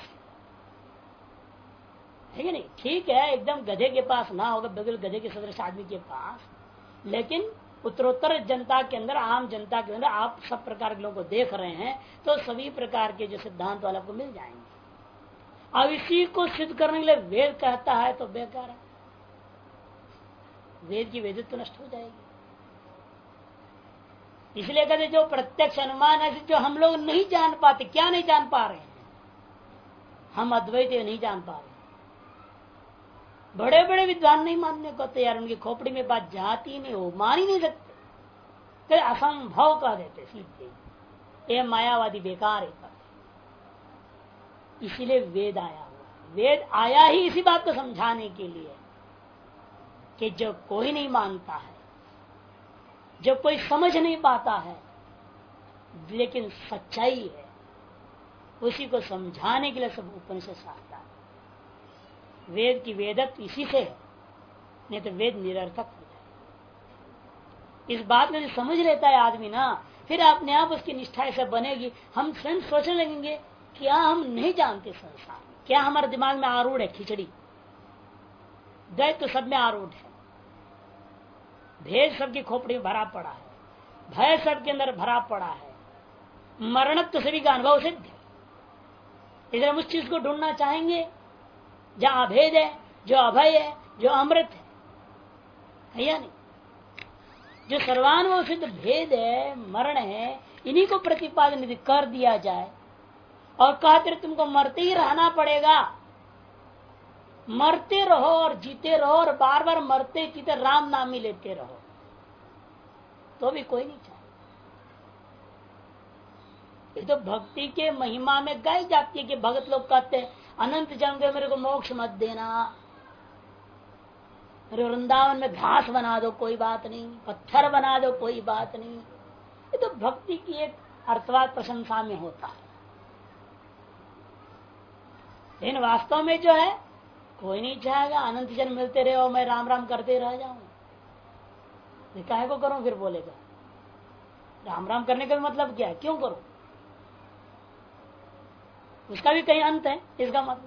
है कि नहीं? ठीक है, एकदम गधे के पास ना होगा, बगल गधे के सदृश आदमी के पास, लेकिन उत्तरोत्तर जनता के अंदर, आम जनता के अंदर आप सब प्रकार के लोगों को देख रहे हैं, तो सभी प्रकार के जो सिद्धांत वाला को मिल जाएंगे। अब इसी को सिद्ध करने के लिए वेद कहता है तो बेकार है, वेद की वेदित्व नष्ट हो जाएगी। इसलिए कहते जो प्रत्यक्ष अनुमान है, जो हम लोग नहीं जान पाते, क्या नहीं जान पा रहे हैं, हम अद्वैत नहीं जान पा रहे। बड़े बड़े विद्वान नहीं मानने को तैयार, उनकी खोपड़ी में बात जाती नहीं, हो मान ही नहीं सकते, तो असंभव कह देते सीधे, ये मायावादी बेकार है। इसीलिए वेद आया हुआ, वेद आया ही इसी बात को समझाने के लिए कि जो कोई नहीं मानता है, जब कोई समझ नहीं पाता है लेकिन सच्चाई है, उसी को समझाने के लिए सब उपनिषद शास्त्र है। वेद की वेदत्व इसी से है, नहीं तो वेद निरर्थक हो जाए। इस बात में समझ लेता है आदमी ना, फिर अपने आप उसकी निष्ठा ऐसे बनेगी। हम स्वयं सोचने लगेंगे क्या हम नहीं जानते संसार, क्या हमारे दिमाग में आरूढ़ है खिचड़ी, द्वैत तो सब में आरूढ़ है, भेद सबकी खोपड़ी में भरा पड़ा है, भय सबके अंदर भरा पड़ा है, मरणत्व सभी का अनुभव सिद्ध है। इसलिए हम उस चीज को ढूंढना चाहेंगे जहां अभेद है, जो अभय है, जो अमृत है या नहीं। जो सर्वानुभव सिद्ध भेद है, मरण है, इन्हीं को प्रतिपादन यदि कर दिया जाए और कहते तुमको मरते ही रहना पड़ेगा, मरते रहो और जीते रहो और बार बार मरते जीते राम नाम ही लेते रहो, तो भी कोई नहीं चाहे। ये तो भक्ति के महिमा में गाई जाती है कि भगत लोग कहते हैं अनंत जन्म दे मेरे को मोक्ष मत देना, मेरे वृंदावन में घास बना दो कोई बात नहीं, पत्थर बना दो कोई बात नहीं। ये तो भक्ति की एक अर्थवाद प्रशंसा में होता है, लेकिन वास्तव में जो है कोई नहीं चाहेगा अनंत जन्म मिलते रहे और मैं राम राम करते रह जाऊं। काहे को करूं, फिर बोलेगा राम राम करने का मतलब क्या है, क्यों करूं, उसका भी कहीं अंत है इसका मतलब।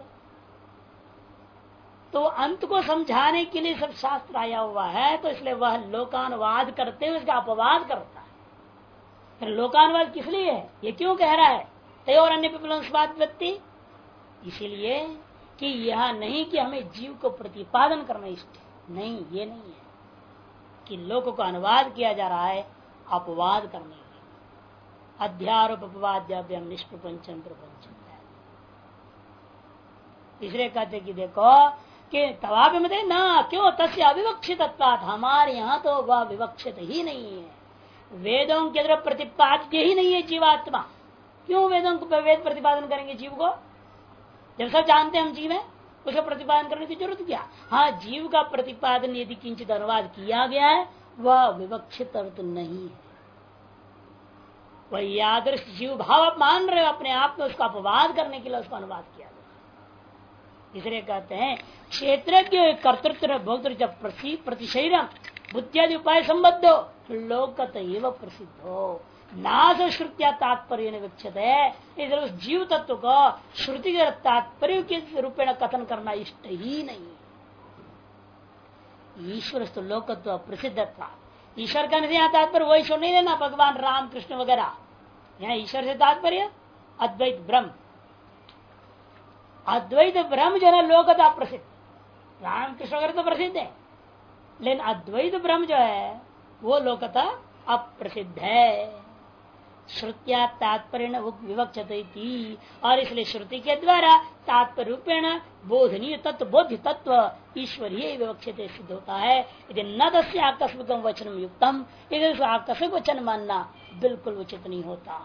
तो अंत को समझाने के लिए सब शास्त्र आया हुआ है, तो इसलिए वह लोकानुवाद करते हुए उसका अपवाद करता है। फिर लोकानुवाद किस लिए है, ये क्यों कह रहा है तय और अन्य विप्लवाद व्यक्ति, इसीलिए कि यह नहीं कि हमें जीव को प्रतिपादन करना इष्ट है, नहीं, ये नहीं है कि लोगों को अनुवाद किया जा रहा है अपवाद करने के लिए। अध्यारोप अपवाद्याभ्याम निष्प्रपंचम प्रपंचम। तीसरे कहते कि देखो कि तवा भी मत ना क्यों तस्य अविवक्षित, हमारे यहाँ तो वह विवक्षित ही नहीं है, वेदों के अंदर प्रतिपाद्य ही नहीं है जीवात्मा। क्यों वेदों को वेद प्रतिपादन करेंगे जीव को, जब सब जानते हैं हम जीव है, उसका प्रतिपादन करने की जरूरत क्या। हाँ, जीव का प्रतिपादन यदि किंचित अनुवाद किया गया है वह विवक्षित अर्थ नहीं है, वह आदर्श जीव भाव आप मान रहे हो अपने आप में, उसका अपवाद करने के लिए उसका अनुवाद किया गया। इसलिए कहते हैं क्षेत्रज्ञ कर्तृत्व भोक्तृ प्रतिशरीरम बुद्धियादि उपाय संबद्ध लोकत एवं प्रसिद्ध हो नाश श्रुतिया तात्पर्य विक्षित है। इसलिए उस जीव तत्व को श्रुति के तात्पर्य के रूपेण कथन करना इष्ट ही नहीं। ईश्वर लोकत्व प्रसिद्धता, ईश्वर का नहीं तात्पर्य वो ईश्वर नहीं लेना भगवान राम कृष्ण वगैरह, यहाँ ईश्वर से तात्पर्य अद्वैत ब्रह्म। अद्वैत ब्रह्म जो है लोकता प्रसिद्ध, राम कृष्ण वगैरह तो प्रसिद्ध है, लेकिन अद्वैत ब्रह्म जो है वो लोकता अप्रसिद्ध है। श्रुतिया तात्पर्य विवक्षते, और इसलिए श्रुति के द्वारा तात्पर्य रूपेण बोधनीय तत्व बोध्य तत्व ईश्वरीय विवक्षित सिद्ध होता है। यदि न दस्य आकस्मिक वचन युक्तम, आकस्मिक वचन मानना बिल्कुल उचित नहीं होता।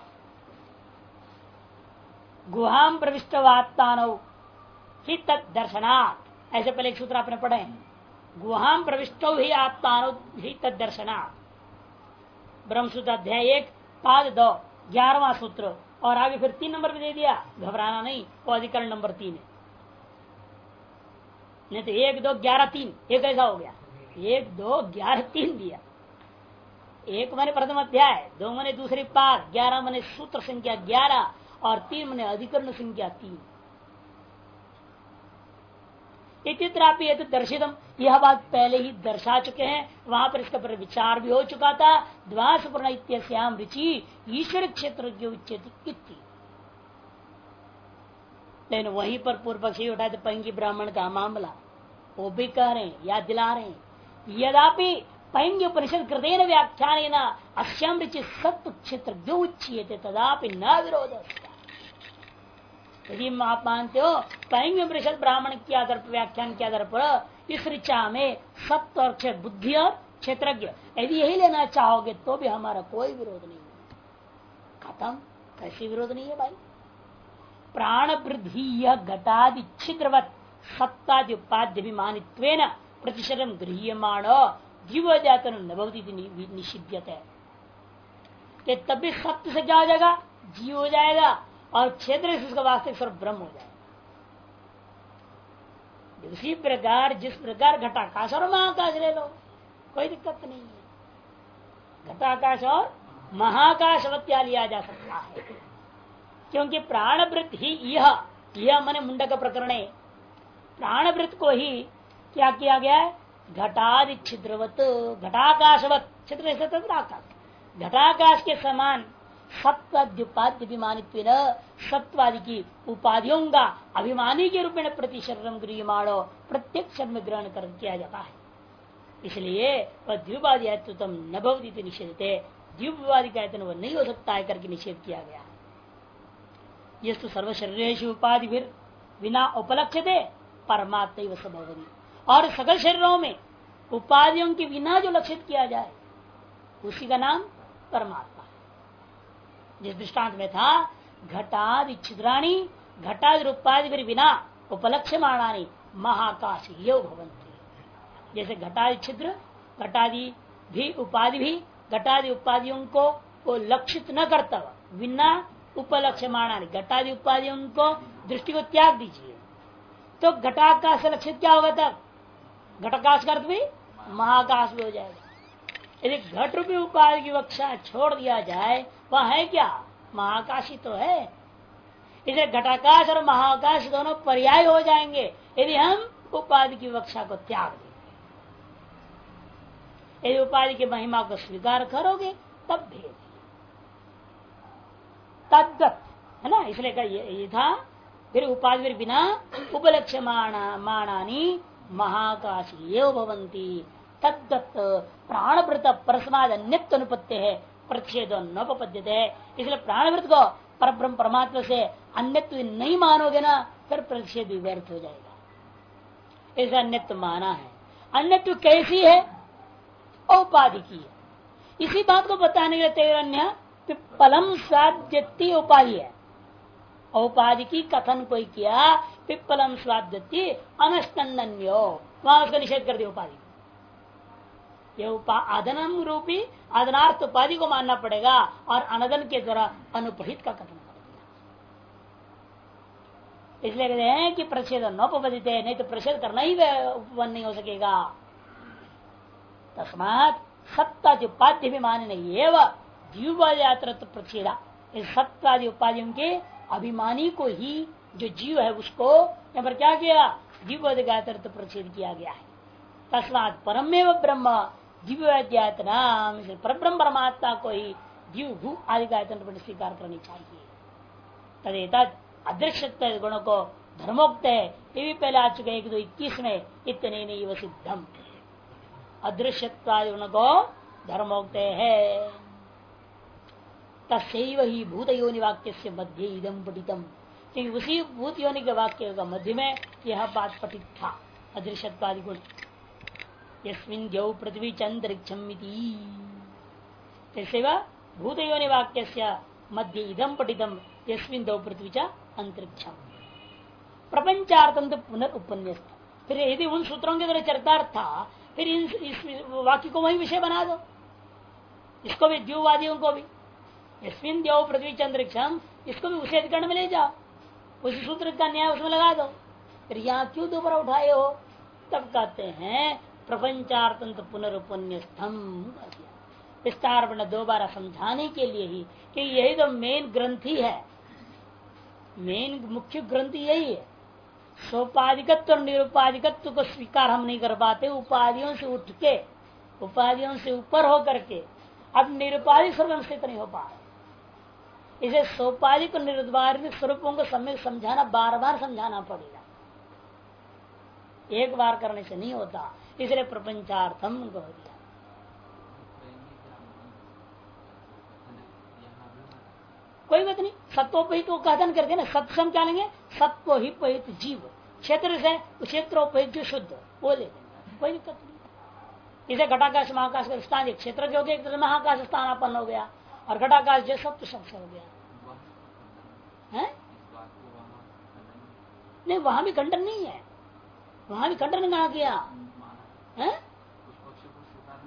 गुहाम प्रविष्टवात्तानौ ही तदर्शनात्, ऐसे पहले एक सूत्र आपने पढ़े हैं, गुहाम प्रविष्टौ ही आत्मानो ही तदर्शनात्, ब्रह्मसूत्र अध्याय 1 पाद 2 11वां सूत्र, और आगे फिर 3 नंबर पे दे दिया, घबराना नहीं, वो अधिकरण नंबर 3 है, नहीं तो 1 2 11 3 एक ऐसा हो गया, 1 2 11 3 दिया। 1 माने प्रथम अध्याय, 2 माने दूसरी पाद, 11 माने सूत्र संख्या 11 और 3 माने अधिकरण संख्या 3। इतित्रापि ये तो दर्शितम, यह बात पहले ही दर्शा चुके हैं, वहां पर इसका पर विचार भी हो चुका था। द्वासपूर्ण इत्याम रुचि ईश्वर क्षेत्र की उच्चति, लेकिन वहीं पर पूर्व पक्षी उठाए तो पैंगी ब्राह्मण का मामला वो भी कह रहे हैं, याद दिला रहे हैं, यदापि पैंगी उपनिषद कृतेन व्याख्यान अश्याम रुचि सत्व क्षेत्र जो उच्चीयते तदापि न विरोध। यदि आप मानते हो पैंगी उपनिषद ब्राह्मण के आधार पर व्याख्यान के आधार पर इस ऋचा में सत्व और बुद्धि और क्षेत्रज्ञ यदि यही लेना चाहोगे तो भी हमारा कोई विरोध नहीं है। खत्म, कैसी विरोध नहीं है भाई। प्राण वृद्धि यह घटादि छिद्रवत सत्तादि उपाध्य अभिमानित्वेन प्रतिशतम गृह्यमाण जीव जातन नभवती निषिध्यत है कि तभी सत्य से क्या हो जाएगा, जीव हो जाएगा और क्षेत्र से उसका वास्तविक स्वरूप ब्रह्म हो जाएगा। उसी प्रकार जिस प्रकार घटाकाश और महाकाश ले लो, कोई दिक्कत नहीं है। घटाकाश और महाकाशवत्या लिया जा सकता है, क्योंकि प्राणवृत्त ही यह मने मुंडक प्रकरण, प्राणवृत्त को ही क्या किया गया है, घटादि छिद्रवत घटाकाशवत, छिद्र आकाश घटाकाश के समान सत्वाद्युपाद्य अभिमानित्व सत्वादि की उपाधियों का अभिमानी के रूप में प्रति शरीरम गृहमाणो प्रत्येक शरीर में ग्रहण कर किया जाता है। इसलिए वह द्विवादी तुम न भवती निषेधते, द्विवादी का वह नहीं हो सकता है करके निषेध किया गया है। ये तो सर्व शरीरेश उपाधि बिना उपलक्ष्यते परमात्मा स्वभावती, और सकल शरीरों में उपाधियों के बिना जो लक्षित किया जाए उसी का नाम परमात्मा है। जिस दृष्टांत में था घटादि छिद्राणी घटादि उपाधि बिना उपलक्ष्य माणानी महाकाश यो भवंती, जैसे घटादि छिद्र घटादि भी उपाधि भी घटादि उपाधियों को लक्षित न करता बिना उपलक्ष्य माणानी, घटादि उपाधियों को दृष्टि को त्याग दीजिए तो घटाकाश से लक्षित क्या होगा, तब घटाकाश का अर्थ भी महाकाश भी हो जाएगा। यदि घट रूपी उपाधि की कक्षा छोड़ दिया जाए वह है क्या, महाकाश ही तो है। इसे घटाकाश और महाकाश दोनों पर्याय हो जाएंगे यदि हम उपाधि की कक्षा को त्याग देंगे। यदि उपाधि की महिमा को स्वीकार करोगे तब भेद तद्गत है ना, इसलिए ये था फिर उपाधि बिना उपलक्ष्य माणानी महाकाश ये भवंती तद्गत प्राणवृत परस्माद अन्यत्व अनुपत्ति है प्रतिषेध नोपपद्यते है। इसलिए प्राणवृत को परब्रह्म परमात्मा से अन्यत्व नहीं मानोगे ना फिर प्रतिषेध व्यर्थ हो जाएगा। ऐसा अन्यत्व माना है, अन्यत्व कैसी है, औपाधि की है। इसी बात को बताने के लिए तेरन्य पिप्पलम स्वाद्यति उपाधि है, औपाधि की कथन कोई किया पिप्पलम स्वाद्यति अनस्तन्यो, वहां उसका निषेध कर दिया उपाधि। ये आदनम रूपी आदनार्थ उपाधि को मानना पड़ेगा और अनदन के द्वारा अनुपहित का कथन कर दिया। इसलिए कहते हैं कि प्रच्छेद नोपदित है, नहीं तो प्रच्छेद करना ही उपवन नहीं हो सकेगा। तस्मात सत्तादि उपाधि भी माने नहीं एवं जीवयात्र प्रच्छेदा, इस सत्तादि उपाधियों के अभिमानी को ही जो जीव है उसको यहाँ पर क्या किया, जीवोदगात्र प्रच्छेद किया गया है। तस्मात परमेव ब्रह्म जीवनाम परब्रह्म परमात्मा को ही जीव भू आदि का पर स्वीकार करनी चाहिए। तदेतद अदृश्य गुणों को धर्मोक्त है, ये भी पहले आ चुके 1-2-21 में इतने नहीं वो सिद्धम अदृश्यत्वादि गुण को धर्मोक्त है। तस्यैव ही भूत योनि वाक्य से मध्य इदम पठितम, क्योंकि उसी भूत योनि के वाक्य का मध्य में यह बात पठित था अदृश्यत्वादि गुण। यस्मिन् द्यौ पृथ्वी चंद्रिक्षमिति, भूत योनि वाक्य से मध्य इदम पठितम यस्मिन् द्यौ पृथ्वी च अंतरिक्षम प्रपंचार्थम तो पुनरुपन्यस्त। फिर यदि उन सूत्रों के द्वारा चरितार्थ था फिर इस वाक्य को वही विषय बना दो, इसको भी द्योवादियों को भी यस्मिन् द्यौ पृथ्वी चंद्रिक्षम, इसको भी उसी अधिकरण में ले जाओ, उसी सूत्र का न्याय उसमें लगा दो। फिर यहाँ क्यों दोबारा उठाए हो, तब कहते हैं प्रपंचार्थम पुनरुपन्यस्थम, विस्तार बना दोबारा समझाने के लिए ही कि यही तो मेन ग्रंथि है, मेन मुख्य ग्रंथि यही है। सोपाधिकत्व और निरुपाधिकत्व को स्वीकार हम नहीं कर पाते, उपाधियों से उठ के उपाधियों से ऊपर हो करके अब निरुपाधिक स्वरूप स्थित नहीं हो पा रहे। इसे सोपाधिक और निरुपाधिक स्वरूपों को सम्यक समझाना, बार बार समझाना पड़ेगा, एक बार करने से नहीं होता। इसलिए प्रपंचार्थम कह दिया। कोई बात नहीं, सत्वोपहित तो कथन करते ना, सत्सम क्या लेंगे, सत्वोहित जीव, क्षेत्र से क्षेत्रोपहित जो शुद्ध वो ले लेंगे, कोई दिक्कत नहीं। इसे घटाकाश महाकाश का स्थान क्षेत्र जो एक महाकाश स्थानापन्न हो गया और घटाकाश जो सत्व शब्द हो गया है? नहीं, वहां भी खंडन नहीं है, वहां भी खंडन कहा किया है?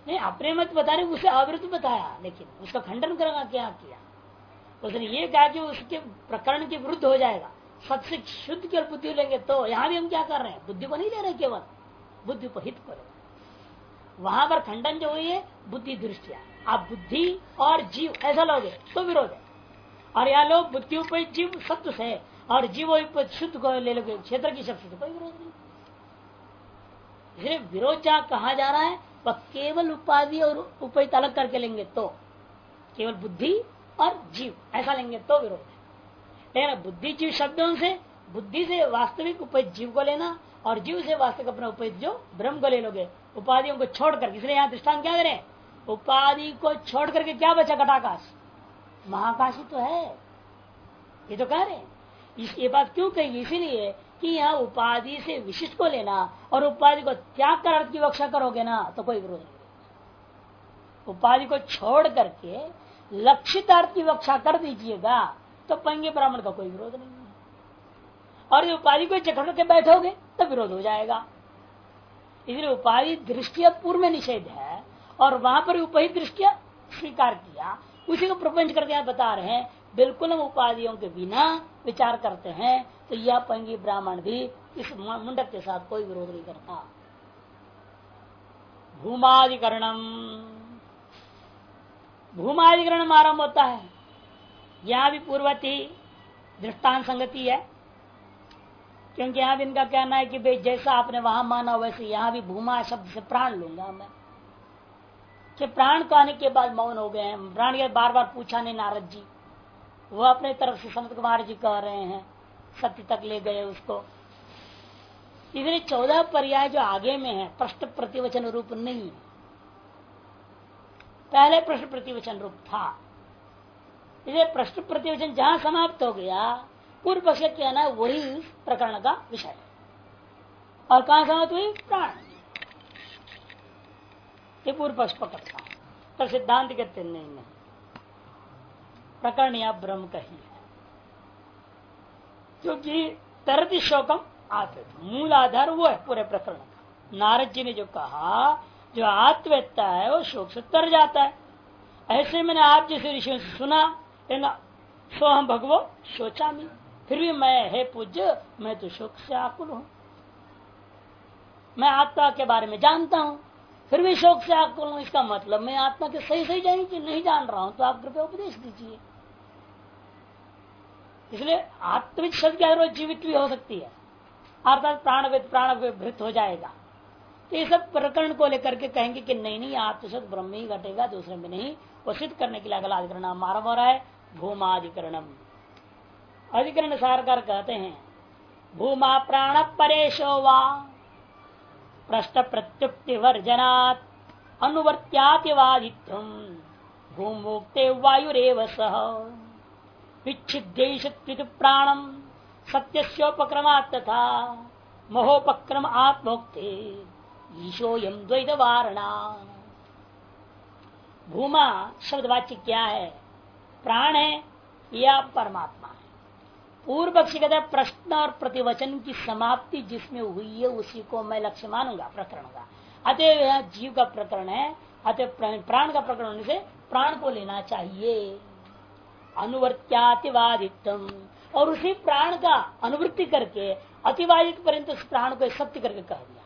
नहीं, अपने मत बता रहे, उसे अविरुद्ध बताया, लेकिन उसका खंडन करना क्या किया? उसने ये कहा कि उसके प्रकरण के विरुद्ध हो जाएगा। सबसे शुद्ध केवल बुद्धि लेंगे तो यहाँ भी हम क्या कर रहे हैं? बुद्धि को नहीं ले रहे, केवल बुद्धि को हित करो। वहां पर खंडन जो हुई है बुद्धि दृष्टिया, आप बुद्धि और जीव ऐसा लोगे तो विरोध है। और यहाँ लोग बुद्धि उपयुक्त जीव सत्व से और जीव उपयुक्त शुद्ध को ले लोगे क्षेत्र की शब्द से, कोई विरोध नहीं। इसलिए विरोध जहाँ कहा जा रहा है वह केवल उपाधि और उपयुक्त अलग करके लेंगे तो, केवल बुद्धि और जीव ऐसा लेंगे तो विरोध है। लेकिन बुद्धि जीव शब्दों से, बुद्धि से वास्तविक उपयुक्त जीव को लेना और जीव से वास्तविक अपना उपयुक्त जो ब्रह्म को ले लोगे, उपाधियों को छोड़कर। इसलिए यहाँ दृष्टांत क्या करें? उपाधि को छोड़ करके क्या बचा? घटाकाश, महाकाश ही तो है, ये तो कह रहे हैं। ये बात क्यों कही? इसीलिए कि यहाँ उपाधि से विशिष्ट को लेना और उपाधि को त्याग कर अर्थ की व्याख्या करोगे ना तो कोई विरोध नहीं। उपाधि को छोड़ करके लक्षित अर्थ की व्याख्या कर दीजिएगा तो पंगे ब्राह्मण का कोई विरोध नहीं है। और उपाधि को जकड़ के बैठोगे तो विरोध हो जाएगा। इसलिए उपाधि दृष्टिया पूर्व में निषेध है और वहां पर उपहित दृष्टिया स्वीकार किया, उसी को प्रपंच करके बता रहे हैं। बिल्कुल हम उपाधियों के बिना विचार करते हैं तो यह पंगी ब्राह्मण भी इस मुंडक के साथ कोई विरोध नहीं करता। भूमाधिकरणम, भूमाधिकरण आरंभ होता है। यहां भी पूर्वती दृष्टांत संगति है, क्योंकि यहां भी इनका कहना है कि भाई जैसा आपने वहां माना वैसे यहां भी भूमा शब्द से प्राण लूंगा मैं। कि प्राण कहने के बाद मौन हो गए हैं। प्राण के बार बार पूछा नहीं नारद जी, वो अपने तरफ से संत कुमार जी कह रहे हैं, सत्य तक ले गए उसको। इसलिए 14 पर्याय जो आगे में है प्रश्न प्रतिवचन रूप नहीं है, पहले प्रश्न प्रतिवचन रूप था। इसलिए प्रश्न प्रतिवचन जहां समाप्त हो गया पूर्व पक्ष कहना वही प्रकरण का विषय है। और कहां समाप्त हुई? प्राण। ये पूर्व पक्ष पकड़ता है, तो सिद्धांत कहते नहीं, प्रकरण या ब्रह्म का ही है। क्योंकि तरति शोकम आत्म, मूल आधार वो है पूरे प्रकरण का। नारद जी ने जो कहा, जो आत्मवेत्ता है वो शोक से तर जाता है। ऐसे मैंने आप जैसे ऋषियों से सुना, सो हम भगवो शोचामी, फिर भी मैं, हे पूज्य, मैं तो शोक से आकुल हूं। मैं आत्मा के बारे में जानता हूं फिर भी शोक से आकुल हूं। इसका मतलब मैं आत्मा के सही नहीं जान रहा हूं, तो आप कृपया उपदेश दीजिए। इसलिए आत्मिक शब्द के जीवित भी हो सकती है, अर्थात प्राण भृत हो जाएगा। तो ये सब प्रकरण को लेकर के कहेंगे कि नहीं आत्मशब्द ब्रह्म ही घटेगा, दूसरे में नहीं। वो सिद्ध करने के लिए अगला अधिकरण आरंभ हो रहा है, भूमाधिकरणम। अधिकरण सारकार कहते हैं, भूमा प्राण परेशो वा प्रश्न प्रत्युक्ति वर्जनात् अनुवर्त्यातिवादित्वम भूमुक्ते वायुरेव सह विच्छिद्येषत्वित प्राणम सत्यस्योपक्रमात् तथा महोपक्रम आत्मोक्ते ईशोयम द्वैत वारणा। भूमा शब्दवाच्य क्या है? प्राण है या परमात्मा है? पूर्व पक्षी कहता है प्रश्न और प्रतिवचन की समाप्ति जिसमें हुई है उसी को मैं लक्ष्य मानूंगा प्रकरण का। अतः यह जीव का प्रकरण है, अतः प्राण का प्रकरण होने से प्राण को लेना चाहिए। अनुवर्त्यातिवादित्वम, और उसी प्राण का अनुवृत्ति करके अतिवादित पर्यंत उस प्राण को सत्य करके कह दिया।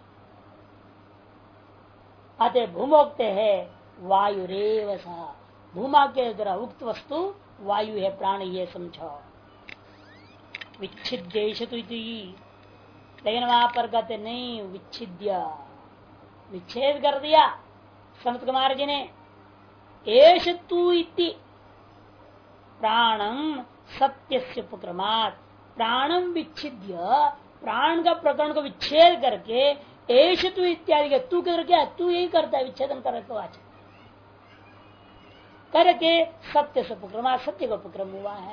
अतः भूमोक्त है वायुरेव सा, भूमा के द्वारा उक्त वस्तु वायु है, प्राण ये समझो। विच्छिद्येश, लेकिन वहां पर कहते नहीं, विच्छिद्य, विच्छेद कर दिया संत कुमार जी ने। एष तु इति प्राणम सत्यस्य उपक्रमात्, प्राणम विच्छिद्य, प्राण का प्रकरण को विच्छेद करके एष तु इत्यादि का तू कर क्या, तू यही करता है, विच्छेदन कर करके सत्य से उपक्रमात्, सत्य का उपक्रम हुआ है।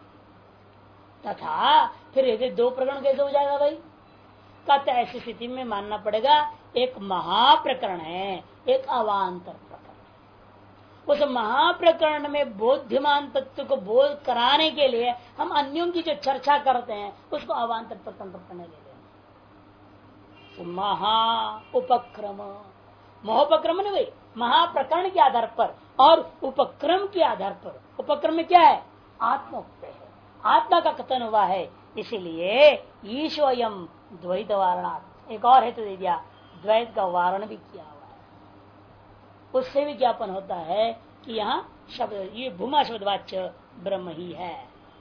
तथा फिर यदि दो प्रकरण कैसे हो जाएगा भाई? कहते ऐसी स्थिति में मानना पड़ेगा एक महाप्रकरण है, एक अवान्तर प्रकरण। उस महाप्रकरण में बोध्यमान तत्व को बोध कराने के लिए हम अन्यों की जो चर्चा करते हैं उसको अवान्तर प्रकरण पर करने देते हैं। तो महा उपक्रम, महोपक्रम नहीं भाई, महाप्रकरण के आधार पर और उपक्रम के आधार पर। उपक्रम में क्या है? आत्मोक्त है, आत्मा का कथन हुआ है। इसीलिए ईश्वयम द्वैत वारणात्, एक और हेतु दे दिया, द्वैत का वारण भी किया हुआ है। उससे भी ज्ञापन होता है कि यहाँ शब्द, ये भूमा शब्द वाच्य ब्रह्म ही है।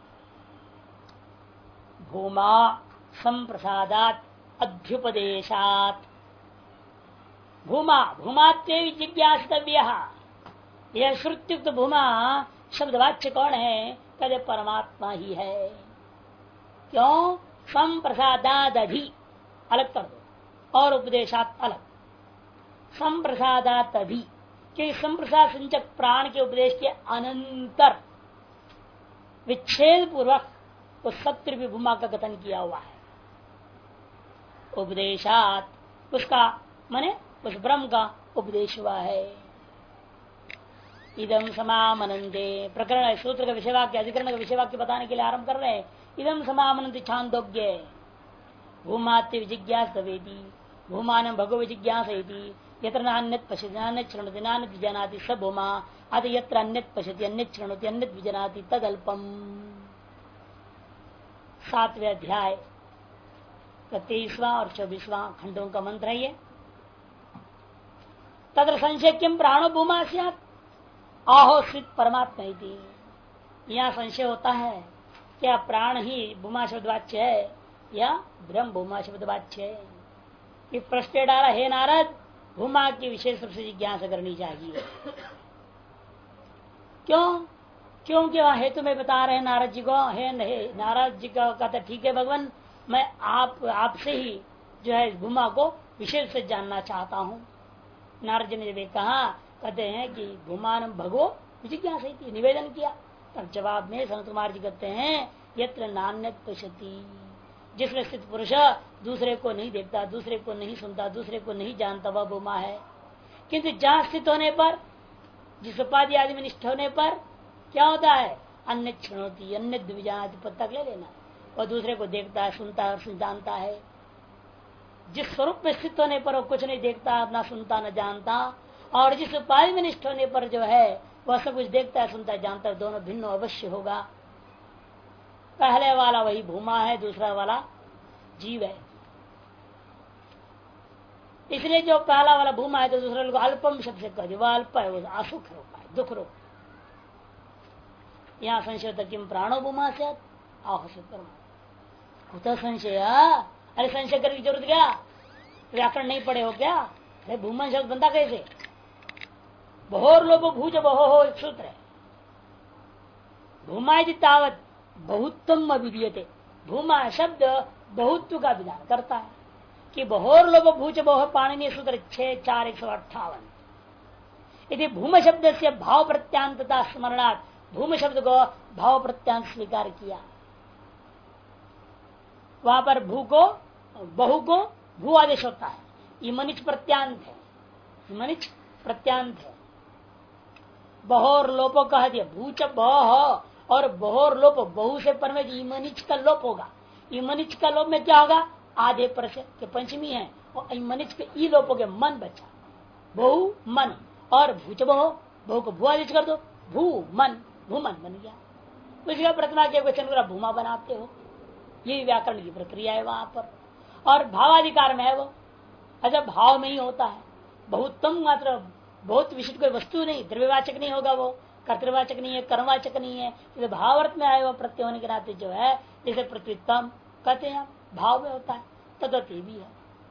भूमा संप्रसादात अध्युपदेशात, भूमा भूमात्वे जिज्ञासितव्य, यह श्रुत्युक्त भूमा शब्द वाच्य कौन है? कहते परमात्मा ही है। क्यों? संप्रसादाद अधि अलग कर दो और उपदेशात अलग। संप्रसादात अधि, कि संप्रसाद संचक प्राण के उपदेश के अनंतर विच्छेद पूर्वक उस सत्य भी भूमा का कथन किया हुआ है। उपदेशात, उसका माने उस ब्रह्म का उपदेश हुआ है। इदम समामनंते, प्रकरण सूत्र का विषय वाक्य, अधिकरण का विषय वाक्य बताने के लिए आरंभ कर रहे हैं। इदम समामनंते छांदोग्य, भूमात्य जिज्ञासवेदी, भूमान भगव जिज्ञासयति, यत्र नान्यत पश्यति नान्यत शृणोति नान्यत विजानाति स भूमा, अत यत्र अन्यत पश्यति अन्यत शृणोति अन्यत विजानाति तदल्पम। 7वें अध्याय का 23वां और 24वां खंडों का मंत्र है ये। तत्र संशय किम प्राणो भूमा स्यात् आहो स्थित परमात्मा। यहाँ संशय होता है क्या प्राण ही भूमा शब्द वाच्य है या ब्रह्म भूमा शब्द वाच्य है? ये प्रश्न डाला, हे नारद, भूमा की विशेष रूप से जिज्ञासा करनी चाहिए। क्यों? क्योंकि वहां हेतु में बता रहे हैं नारद जी को। हे नारद जी का कहता ठीक है भगवान, मैं आपसे ही जो है भूमा को विशेष से जानना चाहता हूँ। नारद जी ने जब कहा, कहते हैं कि भूमान भगो जिज्ञासा, निवेदन किया। तब जवाब में संत कुमार जी कहते हैं, यत्र नान्यत पश्यति, जिसमें स्थित पुरुष दूसरे को नहीं देखता, दूसरे को नहीं सुनता, दूसरे को नहीं जानता, वह भूमा है। किंतु जहाँ स्थित होने पर, जिस उपाधि आदि में निष्ठ होने पर क्या होता है? अन्य क्षणोती अन्य द्विजाति पद तक ले लेना, वह दूसरे को देखता है, सुनता है और जानता है। जिस स्वरूप में स्थित होने पर वो कुछ नहीं देखता, न सुनता, न जानता, और जिस उपाय में निष्ठ होने पर जो है वह सब कुछ देखता है, सुनता है, जानता है, दोनों भिन्न अवश्य होगा। पहले वाला वही भूमा है, दूसरा वाला जीव है। इसलिए जो पहला वाला भूमा है तो दूसरा लोग अल्पम शब्द से कह दिया, वह अल्प है, वो असुख रूप है, दुख रूप। यहाँ संशय तक किम प्राणो भूमा से आहो संशय। अरे संशय करने की जरूरत क्या? व्याकरण नहीं पढ़े हो क्या? अरे भूमा शब्द बनता कैसे? बहोर लोगो भूज बहो हो, एक सूत्र है। भूमा तावत बहुत्तम अभिधीयते, भूमा शब्द बहुत्व का विधान करता है कि बहोर लोगो भूज बहो, पाणिनीय सूत्र 6-4-158। यदि भूम शब्द से भाव प्रत्यांतता स्मरणार्थ भूम शब्द को भाव प्रत्यांत स्वीकार किया, वहां पर भू को बहु को भू आदेश होता है। इमनिच प्रत्यांत है, इमनिच प्रत्यांत है। बहोर लोपो कह दिया, भूच बह और बहोर लोप बहु से पर में इमनिच का लोप होगा। इमनिच का लोप में क्या होगा? आधे पर से के पंचमी है और इमनिच के ई लोप हो गए, मन बचा, बहु मन, और भूच बहो, बहु को भू आदेश कर दो, भू मन, भूमन बन गया। उसका प्रतिमा के वचन पूरा भूमा बनाते हो, ये व्याकरण की प्रक्रिया है वहां पर। और भावाधिकार में है वो, अच्छा भाव में ही होता है। बहुतम मात्र बहुत विशिष्ट कोई वस्तु नहीं, द्रव्यवाचक नहीं होगा, वो कर्तवाचक नहीं है, कर्मवाचक नहीं है, तो भावार्थ में आए वो प्रत्यय होने के नाते जो है, जैसे पृथ्वीतम कहते हैं भाव में होता है, तद्वत भी है।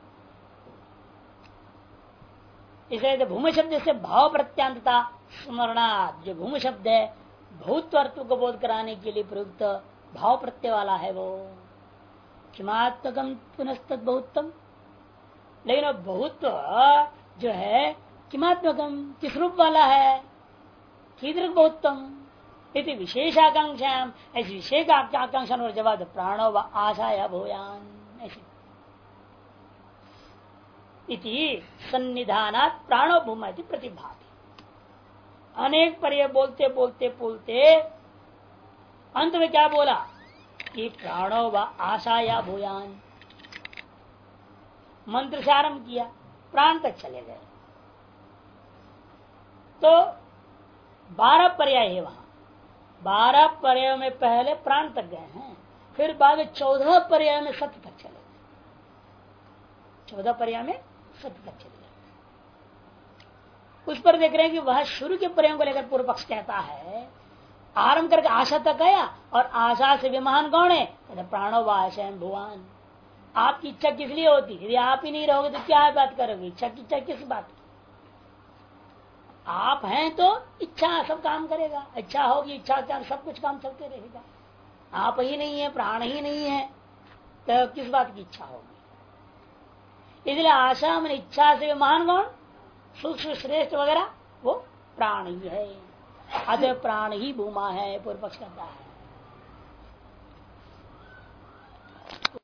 इसलिए भूमि शब्द से भाव प्रत्यांतता स्मरणात्, जो भूमि शब्द है भौत्व अर्थ को बोध कराने के लिए प्रयुक्त भाव प्रत्यय वाला है वो। किमात्मकम पुनस्तद बहुत्तम, लेकिन बहुत्व जो है किमात्मकम किस रूप वाला है? कीदृक बहुत्तम यदि विशेषाकांक्षा, ऐसी विशेष आकांक्षा और जवाब प्राणो व आशाया भूयान, ऐसी इति सन्निधानात् प्राणो भूमा प्रतिभाति। अनेक पर्याय बोलते बोलते बोलते अंत में क्या बोला कि प्राणो व आशाया भूयान। मंत्र से आरंभ किया, प्राण तक चले गए। तो 12 पर्याय है वहां। 12 पर्याय में पहले प्राण तक गए हैं, फिर बाद में 14 पर्याय में सत्य तक चले गए। 14 पर्याय में सत्य तक चले गए। उस पर देख रहे हैं कि वह शुरू के पर्यायों को लेकर पूर्व पक्ष कहता है, आरंभ करके आशा तक गया और आशा से भी महान कौन है? प्राणो व आशा भगवान। आपकी इच्छा किस लिए होती? यदि आप ही नहीं रहोगे तो क्या बात करोगे? इच्छा की इच्छा किस बात की? आप हैं तो इच्छा सब काम करेगा, इच्छा होगी, इच्छा के सब कुछ काम चलते रहेगा। आप ही नहीं है, प्राण ही नहीं है, तो किस बात की इच्छा होगी? इसलिए आशा में इच्छा से महान कौन? सूक्ष्म श्रेष्ठ वगैरह वो प्राण ही है। अतः प्राण ही भूमा है, पूर्व पक्ष कहता है।